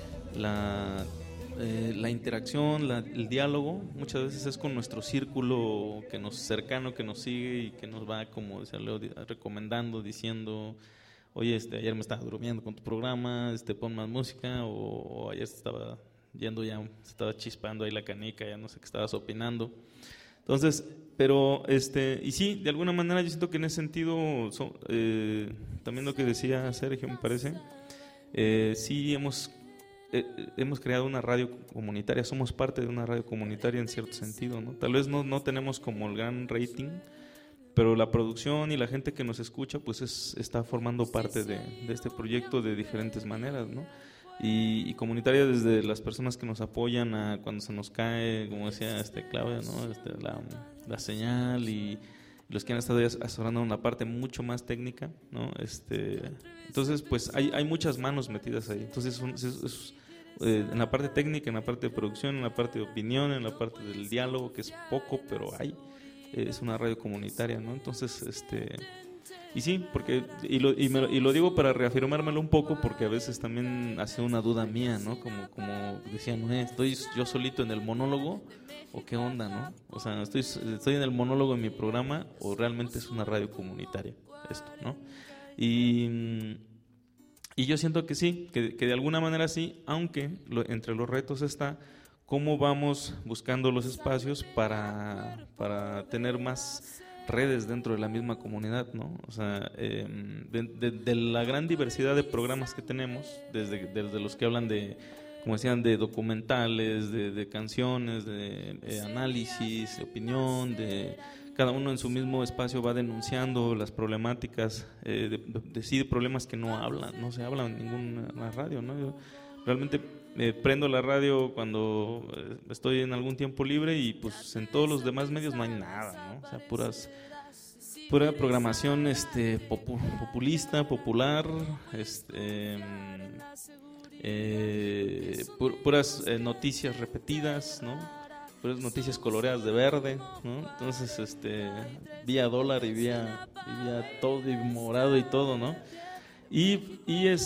la interacción, el diálogo, muchas veces es con nuestro círculo cercano, que nos sigue y que nos va, como decía Leo, recomendando, diciendo: oye, ayer me estaba durmiendo con tu programa, pon más música, o ayer estaba yendo, ya se estaba chispando ahí la canica, ya no sé qué estabas opinando. Entonces, pero y sí, de alguna manera yo siento que en ese sentido, también lo que decía Sergio, me parece, sí hemos creado una radio comunitaria, somos parte de una radio comunitaria en cierto sentido, ¿no? Tal vez no tenemos como el gran rating, pero la producción y la gente que nos escucha pues está formando parte de este proyecto de diferentes maneras, ¿no? Y comunitaria desde las personas que nos apoyan a cuando se nos cae, como decía Claudia, ¿no? La señal, y los que han estado asesorando una parte mucho más técnica, ¿no? Entonces pues hay muchas manos metidas ahí. Entonces en la parte técnica, en la parte de producción, en la parte de opinión, en la parte del diálogo, que es poco, pero es una radio comunitaria, ¿no? Entonces y sí, porque y lo digo para reafirmármelo un poco, porque a veces también hace una duda mía, ¿no? Como decía Noé, ¿estoy yo solito en el monólogo o qué onda, no? O sea, estoy en el monólogo en mi programa, o realmente es una radio comunitaria esto, ¿no? Y yo siento que sí, que de alguna manera sí, aunque entre los retos está cómo vamos buscando los espacios para tener más redes dentro de la misma comunidad, ¿no? O sea, de la gran diversidad de programas que tenemos, desde los que hablan de, como decían, de documentales, de canciones, de análisis, de opinión, cada uno en su mismo espacio va denunciando las problemáticas, de problemas que no se hablan en ninguna radio, ¿no? Yo realmente prendo la radio cuando estoy en algún tiempo libre, y pues en todos los demás medios no hay nada, ¿no? O sea, pura programación populista, popular, puras noticias repetidas, ¿no? puras noticias coloreadas de verde, ¿no? Entonces, vía dólar y vía todo, y morado y todo, ¿no? Y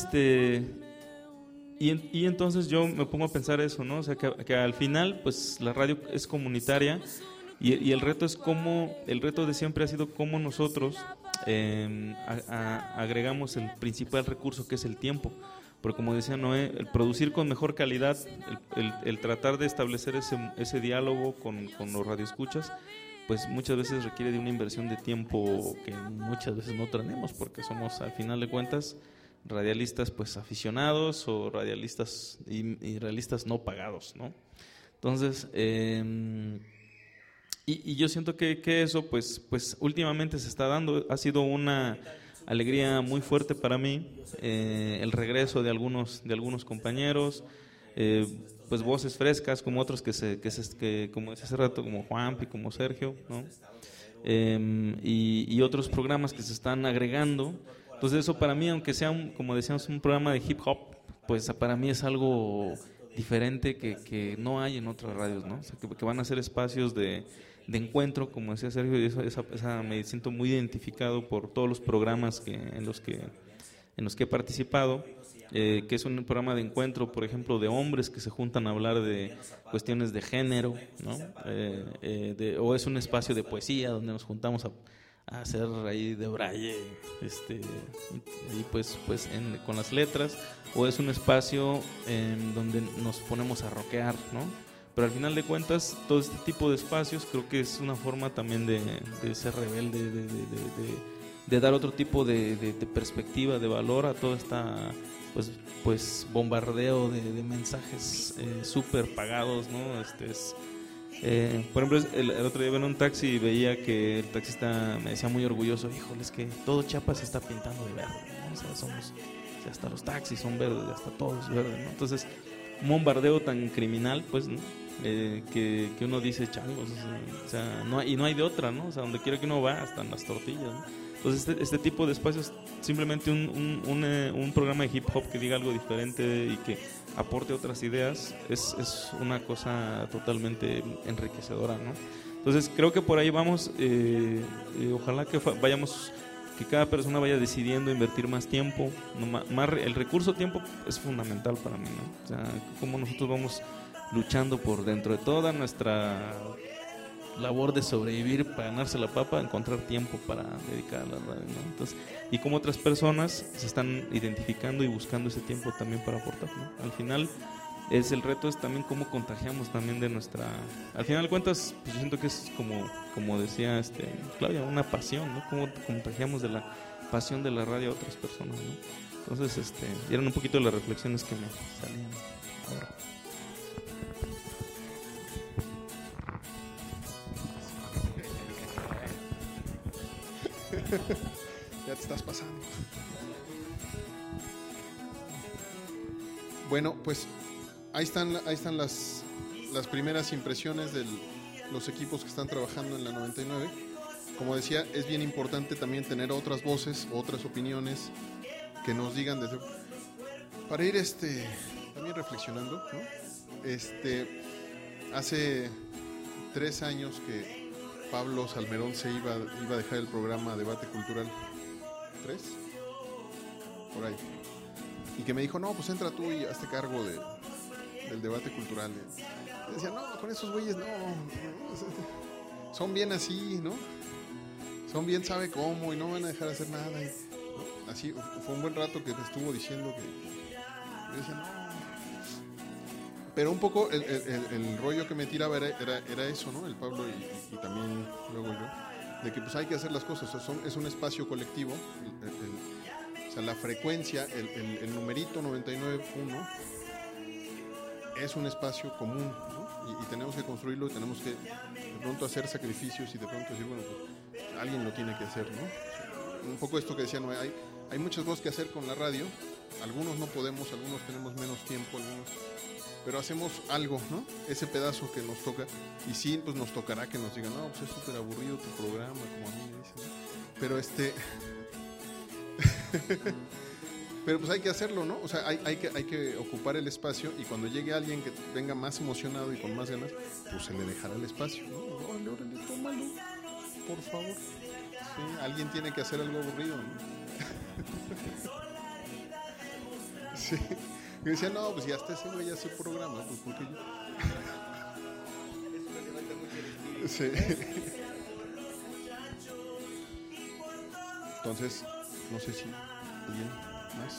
entonces yo me pongo a pensar eso, ¿no? O sea, que al final, pues la radio es comunitaria y el reto de siempre ha sido cómo nosotros agregamos el principal recurso, que es el tiempo. Porque como decía Noé, el producir con mejor calidad, el tratar de establecer ese diálogo con los radioescuchas, pues muchas veces requiere de una inversión de tiempo que muchas veces no tenemos, porque somos, al final de cuentas, radialistas pues aficionados o radialistas y realistas no pagados, ¿no? Entonces, y yo siento que eso pues últimamente se está dando. Ha sido una alegría muy fuerte para mí, el regreso de algunos compañeros, pues voces frescas como otros que como decía hace rato, como Juanpi, como Sergio, ¿no? Y otros programas que se están agregando. Entonces eso para mí, aunque sea como decíamos, un programa de hip hop, pues para mí es algo diferente que no hay en otras radios, ¿no? O sea, que van a ser espacios de encuentro, como decía Sergio, y esa me siento muy identificado por todos los programas en los que he participado, que es un programa de encuentro, por ejemplo, de hombres que se juntan a hablar de cuestiones de género, ¿no? O es un espacio de poesía donde nos juntamos a hacer ahí de braille, y pues con las letras, o es un espacio donde nos ponemos a rockear, ¿no? Pero al final de cuentas, todo este tipo de espacios creo que es una forma también de ser rebelde, de dar otro tipo de perspectiva, de valor a toda esta pues bombardeo de mensajes súper pagados, ¿no? Por ejemplo, el otro día venía en un taxi y veía que el taxista me decía muy orgulloso: híjole, es que todo Chiapas se está pintando de verde, ¿no? O sea, hasta los taxis son verdes, hasta todos verdes, ¿no? Entonces, un bombardeo tan criminal, pues, ¿no? Que uno dice, changos, o sea, no hay de otra, ¿no? O sea, donde quiera que uno va, hasta en las tortillas, ¿no? Entonces este tipo de espacios, simplemente un programa de hip hop que diga algo diferente y que aporte otras ideas, es una cosa totalmente enriquecedora, ¿no? Entonces creo que por ahí vamos, ojalá que que cada persona vaya decidiendo invertir más tiempo, el recurso tiempo es fundamental para mí, ¿no? O sea, como nosotros vamos luchando por dentro de toda nuestra labor de sobrevivir para ganarse la papa, encontrar tiempo para dedicar a la radio, ¿no? Entonces, y como otras personas se están identificando y buscando ese tiempo también para aportar, ¿no? Al final el reto es también cómo contagiamos también de nuestra, al final de cuentas, pues yo siento que es como decía Claudia, una pasión, ¿no? Cómo contagiamos de la pasión de la radio a otras personas, ¿no? Entonces, eran un poquito las reflexiones que me salían ahora. Ya te estás pasando. Bueno, pues ahí están las primeras impresiones de los equipos que están trabajando en la 99. Como decía, es bien importante también tener otras voces, otras opiniones que nos digan para ir también reflexionando, ¿no? Hace 3 años que Pablo Salmerón se iba a dejar el programa Debate Cultural. 3 por ahí, y que me dijo, no, pues entra tú y hazte cargo del debate cultural. Y decía, no, con esos güeyes no, son bien así, ¿no? Son bien sabe cómo y no van a dejar de hacer nada. Y, ¿no? Así fue un buen rato que te estuvo diciendo que yo decía, no. Pero un poco el rollo que me tiraba era eso, ¿no? El Pablo y también luego yo, de que pues hay que hacer las cosas. O sea, es un espacio colectivo. O sea, la frecuencia, el numerito 99.1 es un espacio común, ¿no? Y tenemos que construirlo, y tenemos que de pronto hacer sacrificios y de pronto decir, bueno, pues alguien lo tiene que hacer, ¿no? Un poco esto que decía Noé, hay muchas cosas que hacer con la radio. Algunos no podemos, algunos tenemos menos tiempo, pero hacemos algo, ¿no? Ese pedazo que nos toca, y sí, pues nos tocará que nos digan, no, pues es súper aburrido tu programa, como a mí me dicen, ¿no? Pero Pero pues hay que hacerlo, ¿no? O sea, hay que ocupar el espacio, y cuando llegue alguien que venga más emocionado y con más ganas, pues se le dejará el espacio, ¿no? Órale, tómalo, por favor. Sí, alguien tiene que hacer algo aburrido, ¿no? Sí. Y decía, no, pues ya está ese güey, ya hace programa, pues porque yo... Sí. Entonces, no sé si alguien más.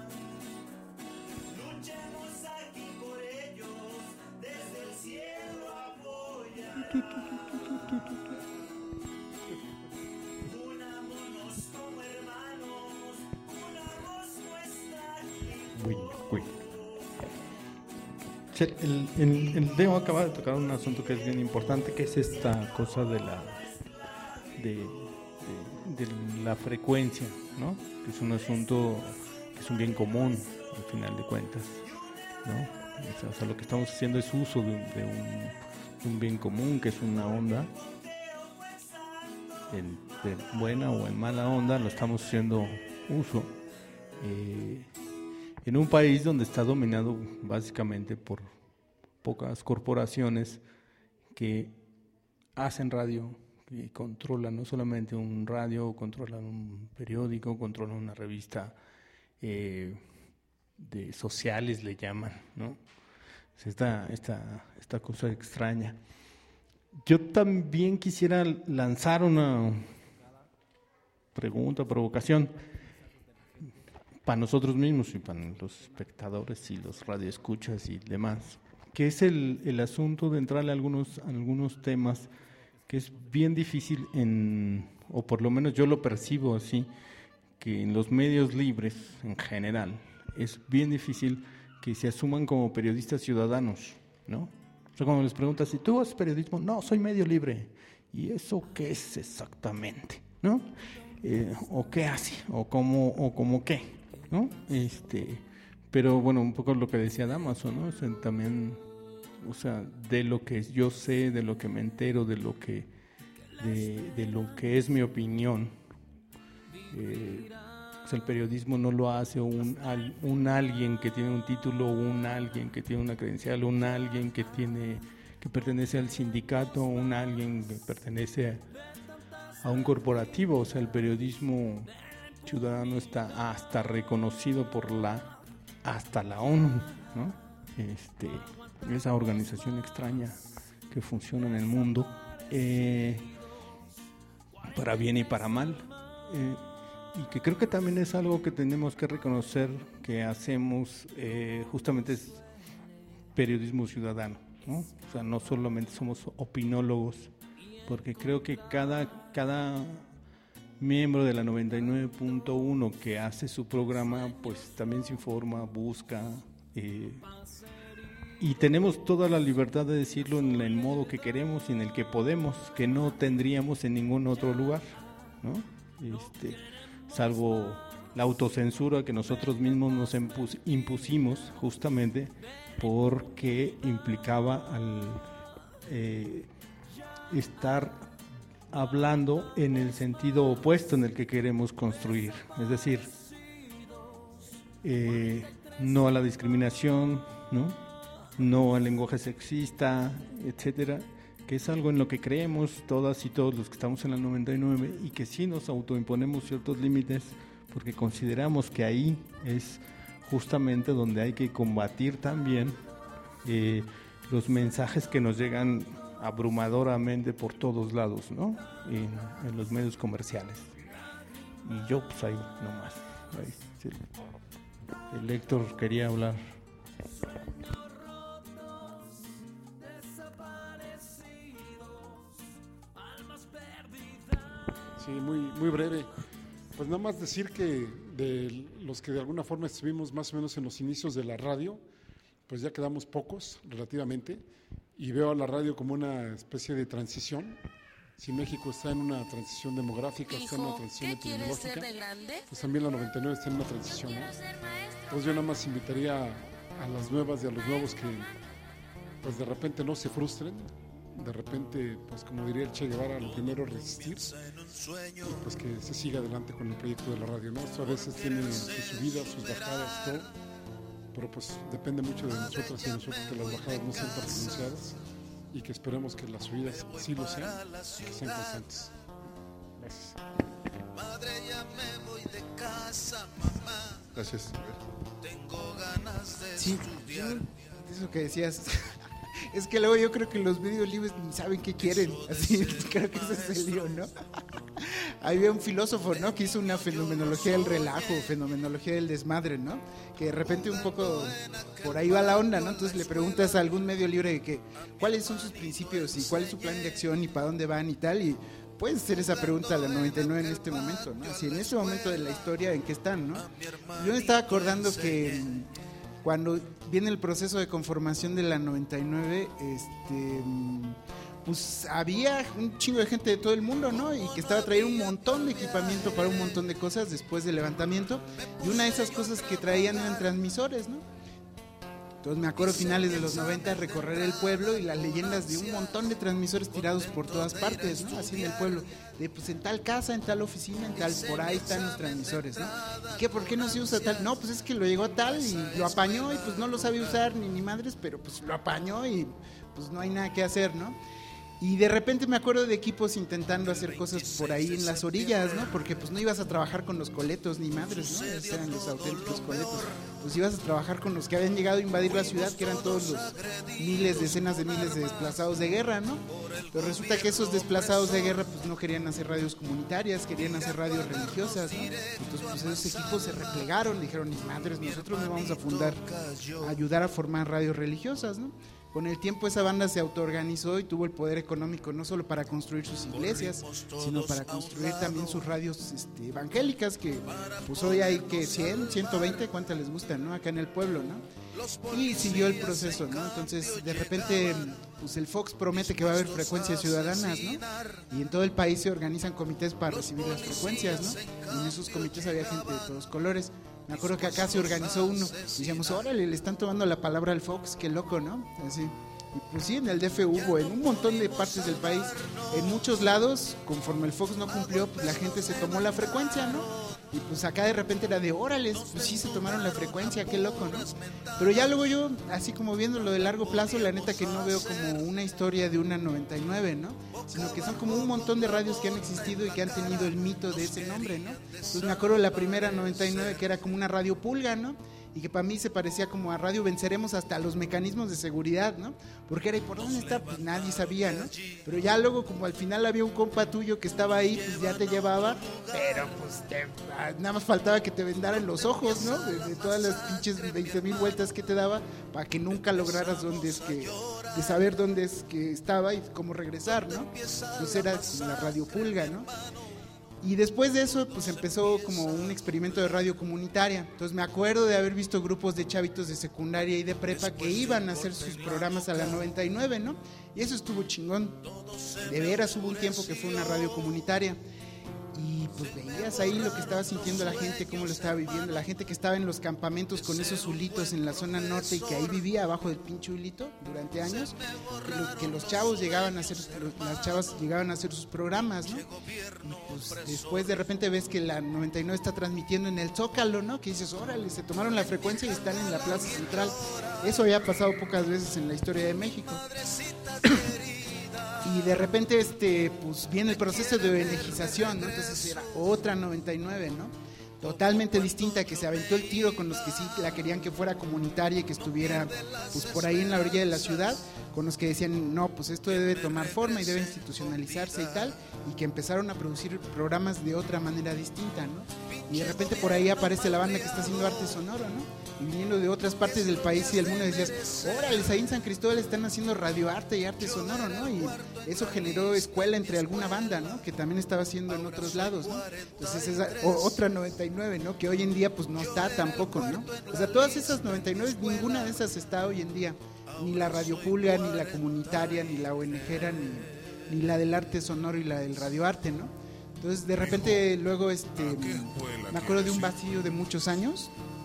El Leo acaba de tocar un asunto que es bien importante, que es esta cosa de la frecuencia, ¿no? Que es un asunto que es un bien común al final de cuentas, ¿no? O sea, lo que estamos haciendo es uso de un bien común, que es una onda, de buena o en mala onda, lo estamos haciendo uso. En un país donde está dominado básicamente por pocas corporaciones que hacen radio, que controlan no solamente un radio, controlan un periódico, controlan una revista de sociales, le llaman, ¿no? Esta cosa extraña. Yo también quisiera lanzar una pregunta, provocación, para nosotros mismos y para los espectadores y los radioescuchas y demás, que es el asunto de entrarle a algunos temas que es bien difícil o por lo menos yo lo percibo así, que en los medios libres en general es bien difícil que se asuman como periodistas ciudadanos, ¿no? O sea, cuando les preguntas, si tú haces periodismo, no, soy medio libre. ¿Y eso qué es exactamente? ¿No? ¿O qué hace? ¿O cómo qué? ¿No? Pero bueno, un poco lo que decía Dámaso, ¿no? O sea, también, o sea, de lo que yo sé, de lo que me entero, de lo que es mi opinión, o sea, el periodismo no lo hace un alguien que tiene un título, un alguien que tiene una credencial, un alguien que pertenece al sindicato, un alguien que pertenece a un corporativo. O sea, el periodismo ciudadano está hasta reconocido hasta la ONU, ¿no? Esa organización extraña que funciona en el mundo, para bien y para mal, y que creo que también es algo que tenemos que reconocer que hacemos, justamente es periodismo ciudadano, ¿no? O sea, no solamente somos opinólogos, porque creo que cada miembro de la 99.1 que hace su programa, pues también se informa, busca, y tenemos toda la libertad de decirlo en el modo que queremos y en el que podemos, que no tendríamos en ningún otro lugar, ¿no? Salvo la autocensura que nosotros mismos nos impusimos, justamente porque implicaba estar hablando en el sentido opuesto en el que queremos construir, es decir, no a la discriminación, no al lenguaje sexista, etcétera, que es algo en lo que creemos todas y todos los que estamos en la 99, y que sí nos autoimponemos ciertos límites porque consideramos que ahí es justamente donde hay que combatir también los mensajes que nos llegan abrumadoramente por todos lados, ¿no? En los medios comerciales. Y yo pues ahí nomás. Ahí, sí. El Héctor quería hablar. Sí, muy breve. Pues nada más decir que de los que de alguna forma estuvimos más o menos en los inicios de la radio, pues ya quedamos pocos relativamente, y veo a la radio como una especie de transición. Si México está en una transición demográfica, está en una transición epidemiológica, pues también la 99 está en una transición, ¿no? Entonces yo nada más invitaría a las nuevas y a los nuevos que pues de repente no se frustren de repente, pues como diría el Che Guevara, lo primero es resistir, y pues que se siga adelante con el proyecto de la radio, ¿no? Esto a veces tiene sus subidas, sus bajadas, todo, pero pues depende mucho de nosotros y de nosotros que las bajadas no sean tan pronunciadas y que esperemos que las subidas sí lo sean, que sean constantes. Gracias. Gracias. Sí, eso que decías. Es que luego yo creo que los medios libres ni saben qué quieren. Así, creo que ese es el lío, ¿no? Había un filósofo, ¿no? Que hizo una fenomenología del relajo, fenomenología del desmadre, ¿no? Que de repente un poco por ahí va la onda, ¿no? Entonces le preguntas a algún medio libre de que cuáles son sus principios y cuál es su plan de acción y para dónde van y tal, y puedes hacer esa pregunta a la 99 en este momento, ¿no? Así, en este momento de la historia en que están, ¿no? Yo me estaba acordando que cuando viene el proceso de conformación de la 99, pues había un chingo de gente de todo el mundo, ¿no? Y que estaba trayendo un montón de equipamiento para un montón de cosas después del levantamiento, y una de esas cosas que traían eran transmisores, ¿no? Entonces me acuerdo finales de los 90 recorrer el pueblo y las leyendas de un montón de transmisores tirados por todas partes, ¿no? Así en el pueblo, de pues en tal casa, en tal oficina, en tal, por ahí están los transmisores, ¿no? ¿Y qué? ¿Por qué no se usa tal? No, pues es que lo llegó a tal y lo apañó y pues no lo sabe usar ni madres, pero pues lo apañó y pues no hay nada que hacer, ¿no? Y de repente me acuerdo de equipos intentando hacer cosas por ahí en las orillas, ¿no? Porque pues no ibas a trabajar con los coletos ni madres, ¿no? Esos eran los auténticos coletos. Pues ibas a trabajar con los que habían llegado a invadir la ciudad, que eran todos los miles, decenas de miles de desplazados de guerra, ¿no? Pero resulta que esos desplazados de guerra pues no querían hacer radios comunitarias, querían hacer radios religiosas, ¿no? Entonces pues esos equipos se replegaron, dijeron, mis madres, nosotros nos vamos a fundar, a ayudar a formar radios religiosas, ¿no? Con el tiempo esa banda se autoorganizó y tuvo el poder económico no solo para construir sus iglesias, sino para construir también sus radios evangélicas, que pues hoy hay que 100, 120, ¿cuántas les gustan, no? Acá en el pueblo, ¿no? Y siguió el proceso, ¿no? Entonces de repente pues el Fox promete que va a haber frecuencias ciudadanas, ¿no? Y en todo el país se organizan comités para recibir las frecuencias, ¿no? Y en esos comités había gente de todos colores. Me acuerdo que acá se organizó uno y decíamos, órale, le están tomando la palabra al Fox, qué loco, ¿no? Así. Y pues sí, en el DF hubo, en un montón de partes del país, en muchos lados, conforme el Fox no cumplió, pues la gente se tomó la frecuencia, ¿no? Y pues acá de repente era de órale, pues sí se tomaron la frecuencia, qué loco, ¿no? Pero ya luego yo, así como viéndolo de largo plazo, la neta que no veo como una historia de una 99, ¿no? Sino que son como un montón de radios que han existido y que han tenido el mito de ese nombre, ¿no? Entonces me acuerdo de la primera 99 que era como una radio pulga, ¿no? Y que para mí se parecía como a Radio Venceremos hasta los mecanismos de seguridad, ¿no? Porque era, ¿y por dónde está? Pues nadie sabía, ¿no? Pero ya luego, como al final había un compa tuyo que estaba ahí, pues ya te llevaba, pero pues nada más faltaba que te vendaran los ojos, ¿no? De todas las pinches 20,000 vueltas que te daba, para que nunca lograras dónde es que, de saber dónde es que estaba y cómo regresar, ¿no? Entonces era como la radio pulga, ¿no? Y después de eso, pues empezó como un experimento de radio comunitaria. Entonces me acuerdo de haber visto grupos de chavitos de secundaria y de prepa que iban a hacer sus programas a la 99, ¿no? Y eso estuvo chingón. De veras hubo un tiempo que fue una radio comunitaria. Y pues veías ahí lo que estaba sintiendo la gente, cómo lo estaba viviendo, la gente que estaba en los campamentos con esos hulitos en la zona norte y que ahí vivía abajo del pinche hulito durante años, que los chavos llegaban a hacer, las chavas llegaban a hacer sus programas, ¿no? Y pues después de repente ves que la 99 está transmitiendo en el Zócalo, ¿no? Que dices, órale, se tomaron la frecuencia y están en la Plaza Central. Eso había pasado pocas veces en la historia de México. Y de repente pues viene el proceso de energización, ¿no? Entonces era otra 99, ¿no? Totalmente distinta, que se aventó el tiro con los que sí la querían que fuera comunitaria y que estuviera pues por ahí en la orilla de la ciudad, con los que decían, no, pues esto debe tomar forma y debe institucionalizarse y tal, y que empezaron a producir programas de otra manera distinta, ¿no? Y de repente por ahí aparece la banda que está haciendo arte sonoro, ¿no? Y viniendo de otras partes del país y del mundo decías, órale, ahí en San Cristóbal están haciendo radioarte y arte sonoro, ¿no? Y eso generó escuela entre alguna banda, ¿no? Que también estaba haciendo en otros lados, ¿no? Entonces esa otra 99, ¿no? Que hoy en día pues no está tampoco, ¿no? O sea, todas esas 99, ninguna de esas está hoy en día. Ni la radio pulga, ni la comunitaria, ni la ONGera, ni la del arte sonoro y la del radioarte, ¿no? Entonces de repente luego me acuerdo de un vacío de muchos años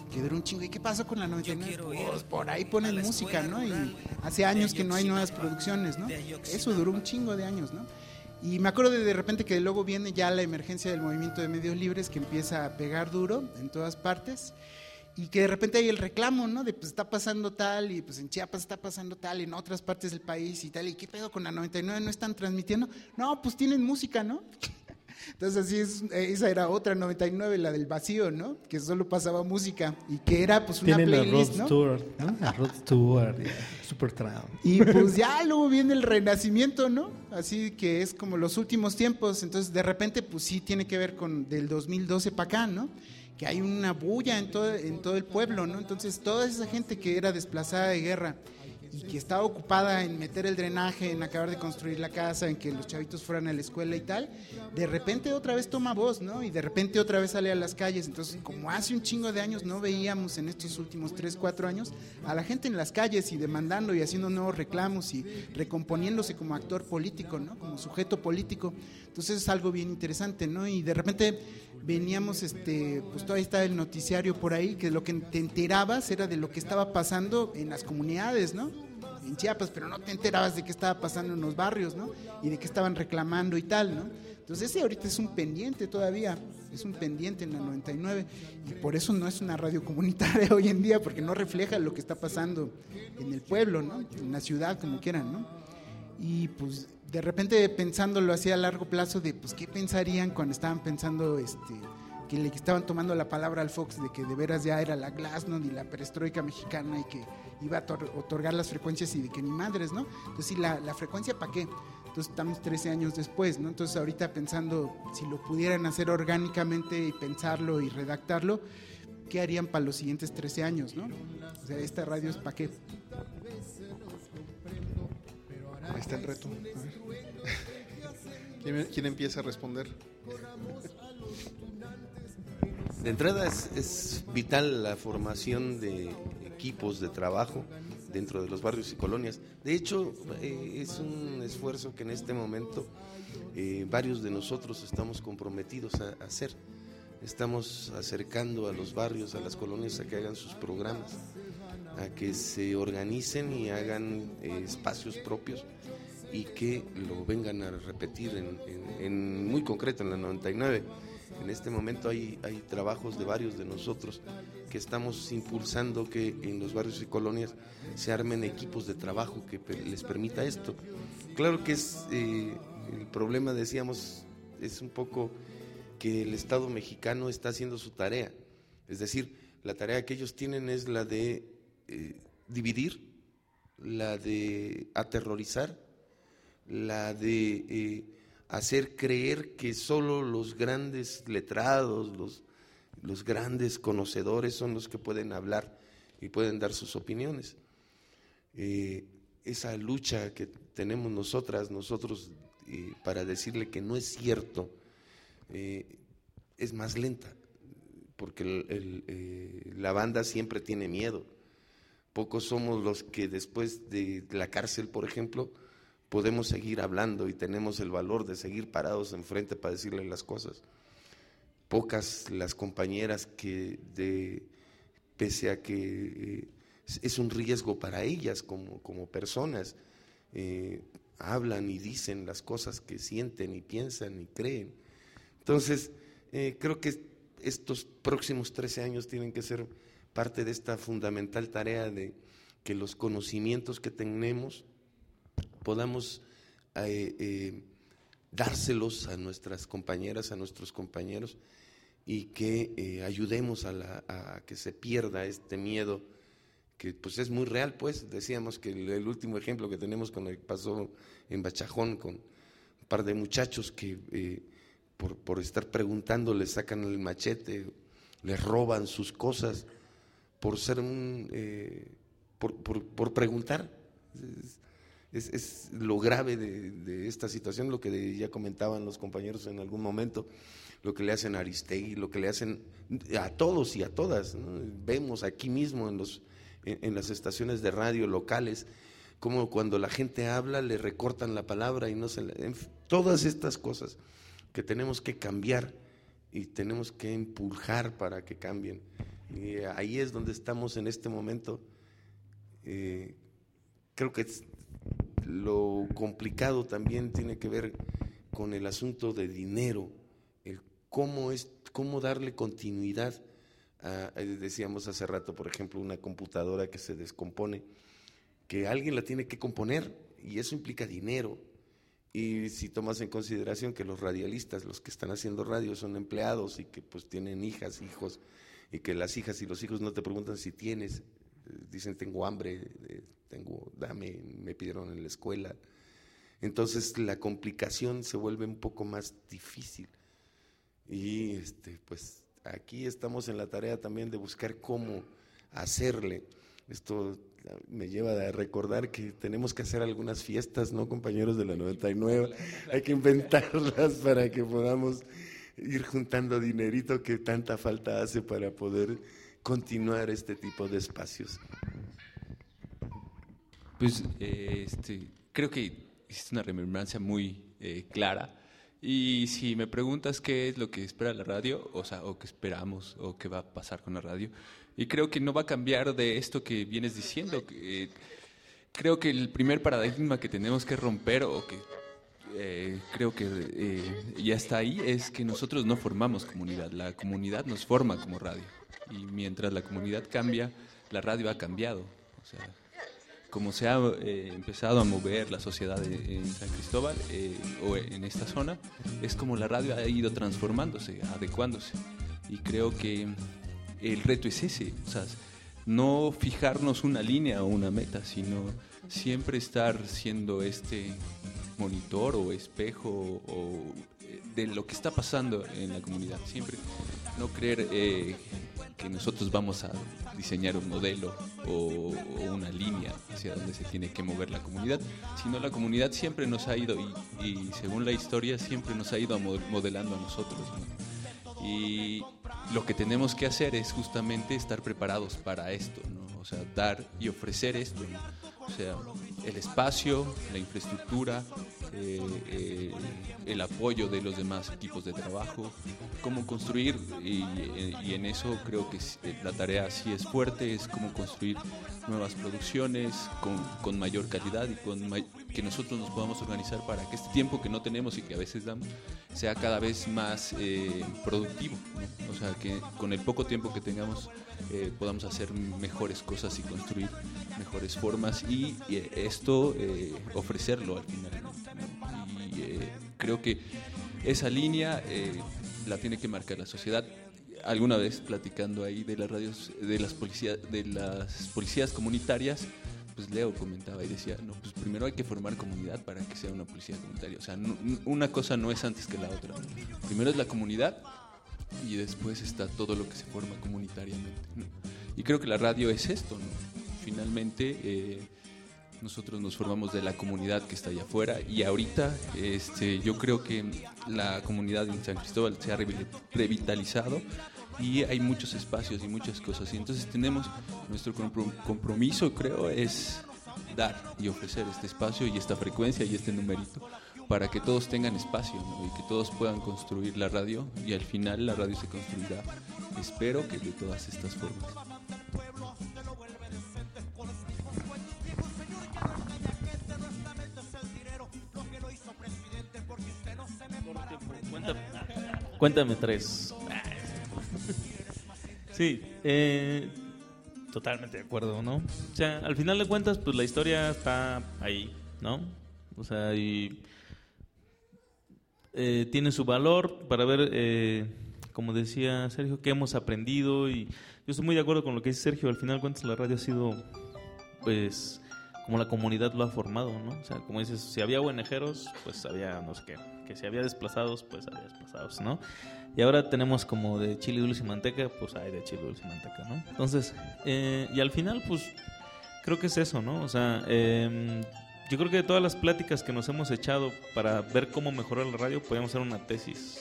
que duró un chingo. ¿Y qué pasó con la 99? Pues por ahí ponen música, ¿no? Y hace años que no hay nuevas producciones, ¿no? Eso duró un chingo de años, ¿no? Y me acuerdo de repente que luego viene ya la emergencia del movimiento de medios libres, que empieza a pegar duro en todas partes, y que de repente hay el reclamo, ¿no? De pues está pasando tal, y pues en Chiapas está pasando tal, y en otras partes del país y tal, y ¿qué pedo con la 99? ¿No están transmitiendo? No, pues tienen música, ¿no? Entonces así es, esa era otra 99, la del vacío, ¿no? Que solo pasaba música y que era pues una playlist, ¿no? Rod Stewart, Supertramp. Y pues ya luego viene el renacimiento, ¿no? Así que es como los últimos tiempos, entonces de repente pues sí tiene que ver con del 2012 para acá, ¿no? Que hay una bulla en todo el pueblo, ¿no? Entonces toda esa gente que era desplazada de guerra y que estaba ocupada en meter el drenaje, en acabar de construir la casa, en que los chavitos fueran a la escuela y tal, de repente otra vez toma voz, ¿no? Y de repente otra vez sale a las calles. Entonces, como hace un chingo de años no veíamos en estos últimos 3, 4 años a la gente en las calles y demandando y haciendo nuevos reclamos y recomponiéndose como actor político, ¿no? Como sujeto político. Entonces es algo bien interesante, ¿no? Y de repente veníamos, pues todavía está el noticiario por ahí, que lo que te enterabas era de lo que estaba pasando en las comunidades, ¿no? En Chiapas, pero no te enterabas de qué estaba pasando en los barrios, ¿no? Y de qué estaban reclamando y tal, ¿no? Entonces ese ahorita es un pendiente todavía, es un pendiente en la 99, y por eso no es una radio comunitaria hoy en día, porque no refleja lo que está pasando en el pueblo, ¿no? En la ciudad, como quieran, ¿no? Y pues de repente pensándolo así a largo plazo de pues qué pensarían cuando estaban pensando que le estaban tomando la palabra al Fox de que de veras ya era la Glasnost y la perestroika mexicana y que iba a otorgar las frecuencias y de que ni madres, ¿no? Entonces, ¿y la frecuencia para qué? Entonces estamos 13 años después, ¿no? Entonces ahorita pensando si lo pudieran hacer orgánicamente y pensarlo y redactarlo, ¿qué harían para los siguientes 13 años, ¿no? O sea, esta radio es para qué. Ahí está el reto. A ver. ¿Quién empieza a responder? De entrada es vital la formación de equipos de trabajo dentro de los barrios y colonias. De hecho, es un esfuerzo que en este momento varios de nosotros estamos comprometidos a hacer. Estamos acercando a los barrios, a las colonias, a que hagan sus programas, a que se organicen y hagan espacios propios y que lo vengan a repetir en muy concreto en la 99. En este momento hay trabajos de varios de nosotros que estamos impulsando que en los barrios y colonias se armen equipos de trabajo que les permita esto. Claro que es el problema, decíamos, es un poco que el Estado mexicano está haciendo su tarea. Es decir, la tarea que ellos tienen es la de dividir, la de aterrorizar, la de hacer creer que solo los grandes letrados, los grandes conocedores son los que pueden hablar y pueden dar sus opiniones. Esa lucha que tenemos nosotros para decirle que no es cierto, es más lenta, porque la banda siempre tiene miedo. Pocos somos los que después de la cárcel, por ejemplo, podemos seguir hablando y tenemos el valor de seguir parados enfrente para decirle las cosas. Pocas las compañeras que pese a que es un riesgo para ellas como personas, hablan y dicen las cosas que sienten y piensan y creen. Entonces, creo que estos próximos 13 años tienen que ser parte de esta fundamental tarea de que los conocimientos que tenemos podamos dárselos a nuestras compañeras, a nuestros compañeros, y que ayudemos a que se pierda este miedo que pues es muy real. Pues decíamos que el último ejemplo que tenemos con el que pasó en Bachajón con un par de muchachos que por estar preguntando les sacan el machete, les roban sus cosas por ser por preguntar. Es lo grave de esta situación, lo que ya comentaban los compañeros en algún momento, lo que le hacen a Aristegui, lo que le hacen a todos y a todas, ¿no? Vemos aquí mismo en las estaciones de radio locales, como cuando la gente habla le recortan la palabra y no se todas estas cosas que tenemos que cambiar y tenemos que empujar para que cambien. Y ahí es donde estamos en este momento. Creo que lo complicado también tiene que ver con el asunto de dinero, el cómo darle continuidad a, decíamos hace rato, por ejemplo, una computadora que se descompone, que alguien la tiene que componer y eso implica dinero. Y si tomas en consideración que los radialistas, los que están haciendo radio, son empleados y que pues tienen hijas, hijos, y que las hijas y los hijos no te preguntan si tienes, dicen tengo hambre, dame, me pidieron en la escuela. Entonces la complicación se vuelve un poco más difícil. Y pues aquí estamos en la tarea también de buscar cómo hacerle. Esto me lleva a recordar que tenemos que hacer algunas fiestas, ¿no, compañeros de la 99? Hay que inventarlas para que podamos ir juntando dinerito que tanta falta hace para poder continuar este tipo de espacios. Pues creo que es una remembranza muy clara. Y si me preguntas qué es lo que espera la radio, o qué esperamos, o qué va a pasar con la radio, y creo que no va a cambiar de esto que vienes diciendo. Creo que el primer paradigma que tenemos que romper, o que creo que ya está ahí, es que nosotros no formamos comunidad, la comunidad nos forma como radio. Y mientras la comunidad cambia, la radio ha cambiado. O sea, como se ha empezado a mover la sociedad en San Cristóbal o en esta zona, es como la radio ha ido transformándose, adecuándose. Y creo que el reto es ese, o sea, no fijarnos una línea o una meta, sino siempre estar siendo este monitor o espejo de lo que está pasando en la comunidad. Siempre no creer que nosotros vamos a diseñar un modelo o una línea hacia donde se tiene que mover la comunidad, sino la comunidad siempre nos ha ido, y según la historia, siempre nos ha ido modelando a nosotros, ¿no? Y lo que tenemos que hacer es justamente estar preparados para esto, ¿no? O sea, dar y ofrecer esto, ¿no? O sea, el espacio, la infraestructura, el apoyo de los demás equipos de trabajo, cómo construir, y en eso creo que la tarea sí es fuerte, es cómo construir nuevas producciones con mayor calidad y que nosotros nos podamos organizar para que este tiempo que no tenemos y que a veces damos sea cada vez más productivo, ¿no? O sea, que con el poco tiempo que tengamos podamos hacer mejores cosas y construir mejores formas y esto ofrecerlo al final, ¿no? Y creo que esa línea la tiene que marcar la sociedad. Alguna vez platicando ahí de las radios, de las policías comunitarias, pues Leo comentaba y decía, no, pues primero hay que formar comunidad para que sea una policía comunitaria. O sea, una cosa no es antes que la otra. Primero es la comunidad y después está todo lo que se forma comunitariamente, ¿no? Y creo que la radio es esto, ¿no? Finalmente nosotros nos formamos de la comunidad que está allá afuera y ahorita yo creo que la comunidad en San Cristóbal se ha revitalizado y hay muchos espacios y muchas cosas, y entonces tenemos nuestro compromiso, creo, es dar y ofrecer este espacio y esta frecuencia y este numerito para que todos tengan espacio, ¿no? Y que todos puedan construir la radio, y al final la radio se construirá, espero que de todas estas formas. Cuéntame tres. Sí, totalmente de acuerdo, ¿no? O sea, al final de cuentas, pues la historia está ahí, ¿no? O sea, y tiene su valor para ver, como decía Sergio, qué hemos aprendido, y yo estoy muy de acuerdo con lo que dice Sergio. Al final de cuentas, la radio ha sido, pues, como la comunidad lo ha formado, ¿no? O sea, como dices, si había ONGeros, pues había no sé qué, que si había desplazados, pues había desplazados, ¿no? Y ahora tenemos como de chile, dulce y manteca, pues hay de chile, dulce y manteca, ¿no? Entonces, y al final, pues, creo que es eso, ¿no? O sea, yo creo que de todas las pláticas que nos hemos echado para ver cómo mejorar la radio, podríamos hacer una tesis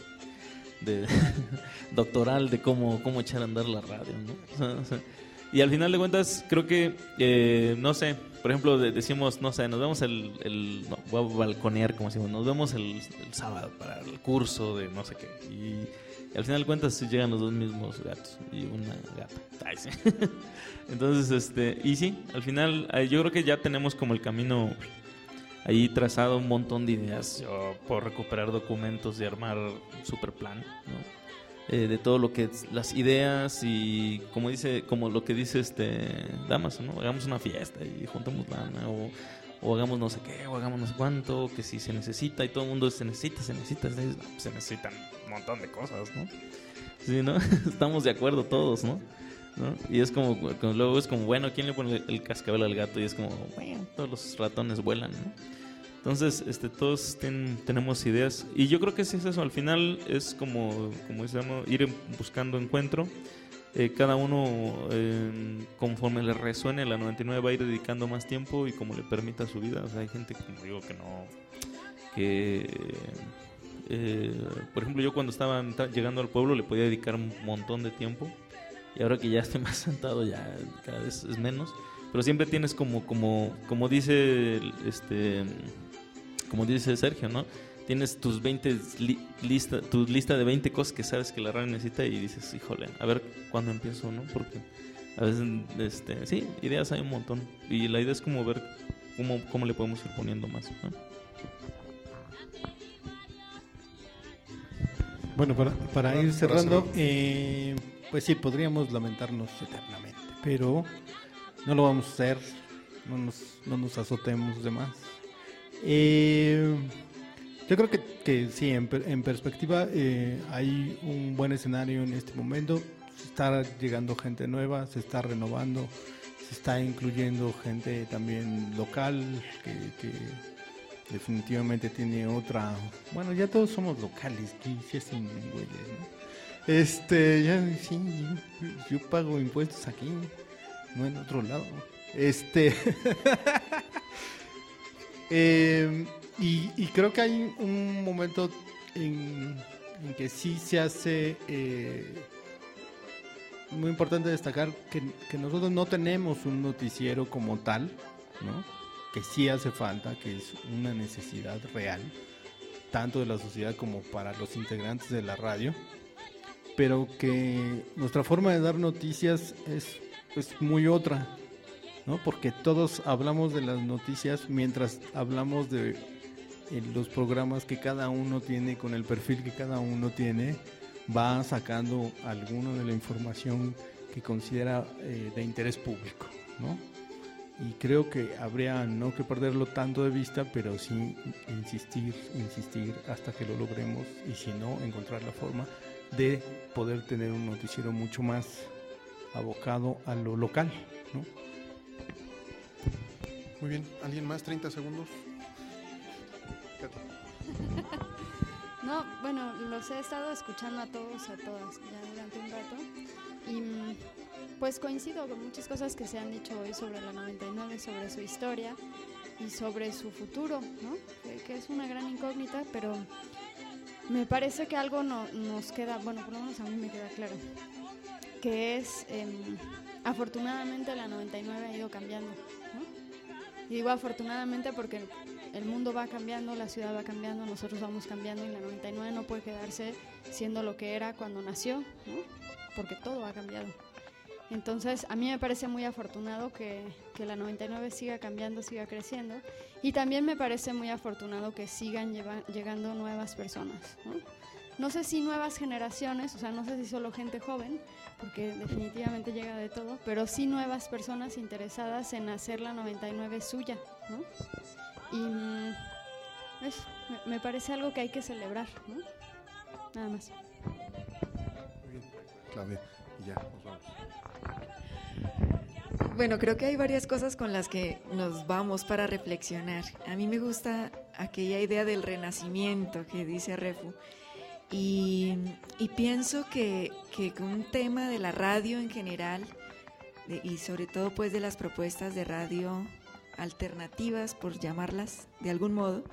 doctoral de cómo echar a andar la radio, ¿no? O sea, y al final de cuentas, creo que, no sé, por ejemplo, decimos, no sé, nos vemos no, voy a balconear, como decimos, nos vemos el sábado para el curso de no sé qué. Y al final de cuentas sí llegan los dos mismos gatos y una gata. Ay, sí. Entonces, y sí, al final yo creo que ya tenemos como el camino ahí trazado, un montón de ideas. Yo puedo recuperar documentos y armar un super plan, ¿no? De todo lo que es las ideas y como lo que dice Damaso, ¿no? Hagamos una fiesta y juntemos lana o hagamos no sé qué, o hagamos no sé cuánto, que si se necesita y todo el mundo se necesitan un montón de cosas, ¿no? Sí, ¿no? Estamos de acuerdo todos, ¿no? Y es como luego es como, bueno, ¿quién le pone el cascabel al gato? Y es como, bueno, todos los ratones vuelan, ¿no? Entonces, todos tenemos ideas y yo creo que sí es eso. Al final es como decíamos, ir buscando encuentro. Cada uno, conforme le resuene la 99, va a ir dedicando más tiempo y como le permita su vida. O sea, hay gente, como digo, por ejemplo, yo cuando estaba llegando al pueblo le podía dedicar un montón de tiempo y ahora que ya estoy más sentado ya cada vez es menos. Pero siempre tienes como dice como dice Sergio, ¿no? Tienes tus tu lista de 20 cosas que sabes que la radio necesita y dices, híjole, a ver cuándo empiezo, ¿no? Porque a veces, sí, ideas hay un montón y la idea es como ver cómo le podemos ir poniendo más, ¿no? Bueno, para ir cerrando, pues sí, podríamos lamentarnos eternamente, pero no lo vamos a hacer, no nos azotemos de más. Yo creo que sí, en perspectiva hay un buen escenario en este momento. Se está llegando gente nueva, se está renovando, se está incluyendo gente también local que definitivamente tiene otra. Bueno, ya todos somos locales, que sí es sin güeyes, ¿no? Ya sí, yo pago impuestos aquí, no en otro lado. Y creo que hay un momento en que sí se hace muy importante destacar que nosotros no tenemos un noticiero como tal, ¿no? Que sí hace falta, que es una necesidad real, tanto de la sociedad como para los integrantes de la radio, pero que nuestra forma de dar noticias es muy otra, ¿no? Porque todos hablamos de las noticias mientras hablamos de los programas que cada uno tiene, con el perfil que cada uno tiene, va sacando alguna de la información que considera de interés público, ¿no? Y creo que habría no que perderlo tanto de vista, pero sí insistir hasta que lo logremos, y si no, encontrar la forma de poder tener un noticiero mucho más abocado a lo local, ¿no? Muy bien, ¿alguien más? 30 segundos. Katy. No, bueno, los he estado escuchando a todos, a todas, ya durante un rato, y pues coincido con muchas cosas que se han dicho hoy sobre la 99, sobre su historia y sobre su futuro, ¿no? Que es una gran incógnita, pero me parece que algo nos queda, bueno, por lo menos a mí me queda claro, que es, afortunadamente la 99 ha ido cambiando, ¿no? Y digo afortunadamente porque el mundo va cambiando, la ciudad va cambiando, nosotros vamos cambiando y la 99 no puede quedarse siendo lo que era cuando nació, ¿no? Porque todo ha cambiado. Entonces, a mí me parece muy afortunado que la 99 siga cambiando, siga creciendo, y también me parece muy afortunado que sigan llegando nuevas personas, ¿no? No sé si nuevas generaciones, o sea, no sé si solo gente joven, porque definitivamente llega de todo, pero sí nuevas personas interesadas en hacer la 99 suya, ¿no? Y eso, me parece algo que hay que celebrar, ¿no? Nada más. Muy bien, Claudia, y ya, nos vamos. Bueno, creo que hay varias cosas con las que nos vamos para reflexionar. A mí me gusta aquella idea del renacimiento que dice Refu. Y pienso que con un tema de la radio en general, y sobre todo pues de las propuestas de radio alternativas, por llamarlas de algún modo,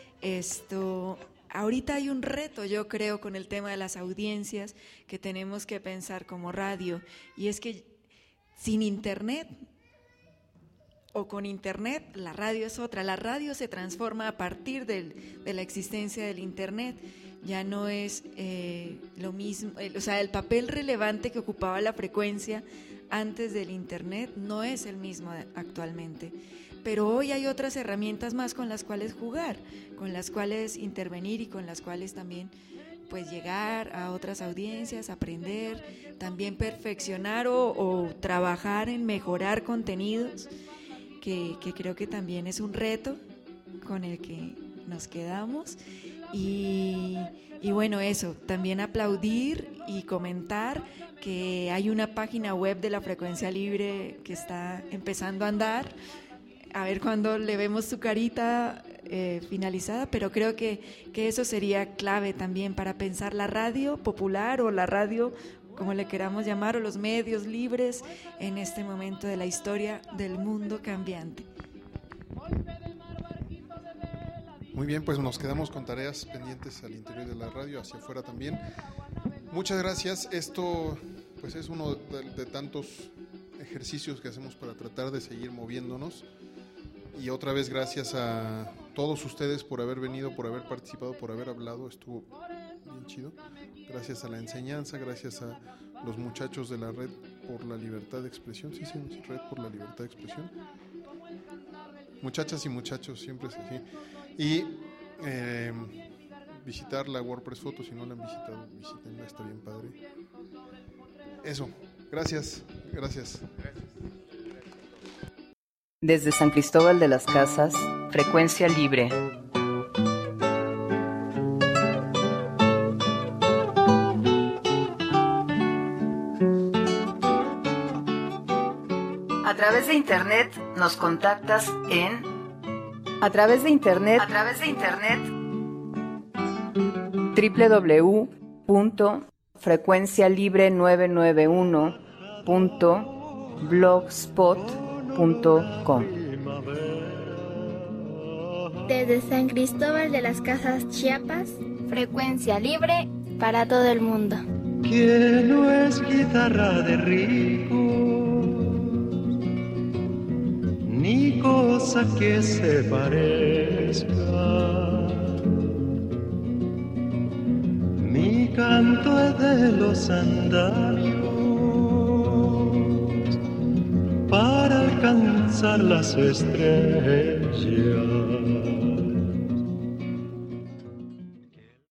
ahorita hay un reto, yo creo, con el tema de las audiencias que tenemos que pensar como radio, y es que sin internet o con internet, la radio es otra. La radio se transforma a partir de la existencia del internet. ya no es lo mismo, o sea, el papel relevante que ocupaba la frecuencia antes del Internet no es el mismo actualmente. Pero hoy hay otras herramientas más con las cuales jugar, con las cuales intervenir y con las cuales también pues llegar a otras audiencias, aprender, también perfeccionar o trabajar en mejorar contenidos, que creo que también es un reto con el que nos quedamos. Y bueno, eso, también aplaudir y comentar que hay una página web de la Frecuencia Libre que está empezando a andar, a ver cuándo le vemos su carita finalizada, pero creo que eso sería clave también para pensar la radio popular o la radio, como le queramos llamar, o los medios libres en este momento de la historia del mundo cambiante. Muy bien, pues nos quedamos con tareas pendientes al interior de la radio, hacia afuera también. Muchas gracias. Esto pues es uno de tantos ejercicios que hacemos para tratar de seguir moviéndonos. Y otra vez gracias a todos ustedes por haber venido, por haber participado, por haber hablado. Estuvo bien chido. Gracias a la enseñanza, gracias a los muchachos de la Red por la Libertad de Expresión. Sí, Red por la Libertad de Expresión. Muchachas y muchachos, siempre es así. Y visitar la WordPress Photo, si no la han visitado, visítenla, está bien padre. Eso, gracias. Desde San Cristóbal de las Casas, Frecuencia Libre. A través de internet nos contactas en www.frecuencialibre991.blogspot.com. Desde San Cristóbal de las Casas, Chiapas, Frecuencia Libre para todo el mundo. Que no es guitarra de rico, ni cosa que se parezca. Mi canto es de los andarios para alcanzar las estrellas.